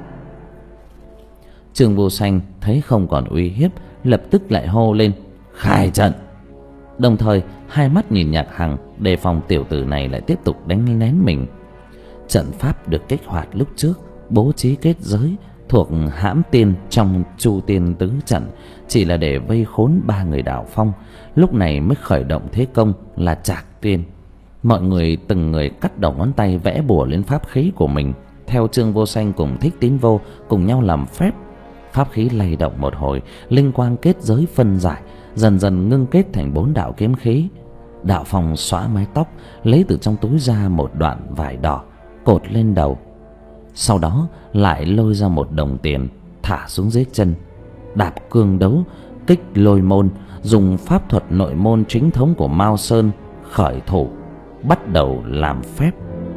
Trương Vô Sanh thấy không còn uy hiếp, lập tức lại hô lên: Khai trận! Đồng thời hai mắt nhìn Nhạc Hằng, đề phòng tiểu tử này lại tiếp tục đánh lén mình. Trận pháp được kích hoạt lúc trước, bố trí kết giới thuộc hãm tiên trong Chu Tiên tứ trận, chỉ là để vây khốn ba người Đạo Phong. Lúc này mới khởi động thế công là Trạc Tiên. Mọi người từng người cắt đầu ngón tay vẽ bùa lên pháp khí của mình, theo Trương Vô Sanh cùng Thích Tín Vô cùng nhau làm phép. Pháp khí lay động một hồi, linh quang kết giới phân giải, dần dần ngưng kết thành bốn đạo kiếm khí. Đạo Phong xõa mái tóc, lấy từ trong túi ra một đoạn vải đỏ, cột lên đầu. Sau đó lại lôi ra một đồng tiền, thả xuống dưới chân. Đạp cương đấu, kích lôi môn, dùng pháp thuật nội môn chính thống của Mao Sơn khởi thủ, bắt đầu làm phép.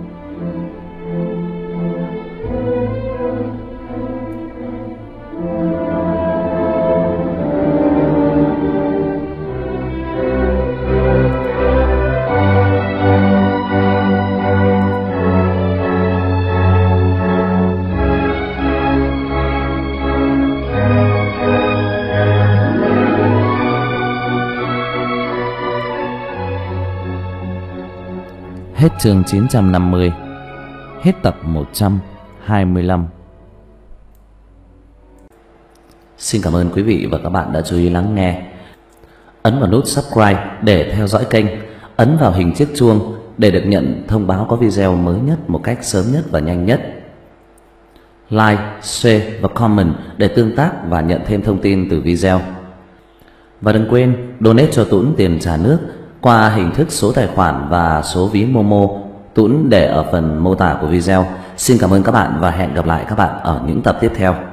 Hết chương chín trăm năm mươi. Hết tập một trăm hai mươi lăm. Xin cảm ơn quý vị và các bạn đã chú ý lắng nghe. Ấn vào nút subscribe để theo dõi kênh. Ấn vào hình chiếc chuông để được nhận thông báo có video mới nhất một cách sớm nhất và nhanh nhất. Like, share và comment để tương tác và nhận thêm thông tin từ video. Và đừng quên donate cho Tuấn tiền trả nước qua hình thức số tài khoản và số ví Momo, Tuấn để ở phần mô tả của video. Xin cảm ơn các bạn và hẹn gặp lại các bạn ở những tập tiếp theo.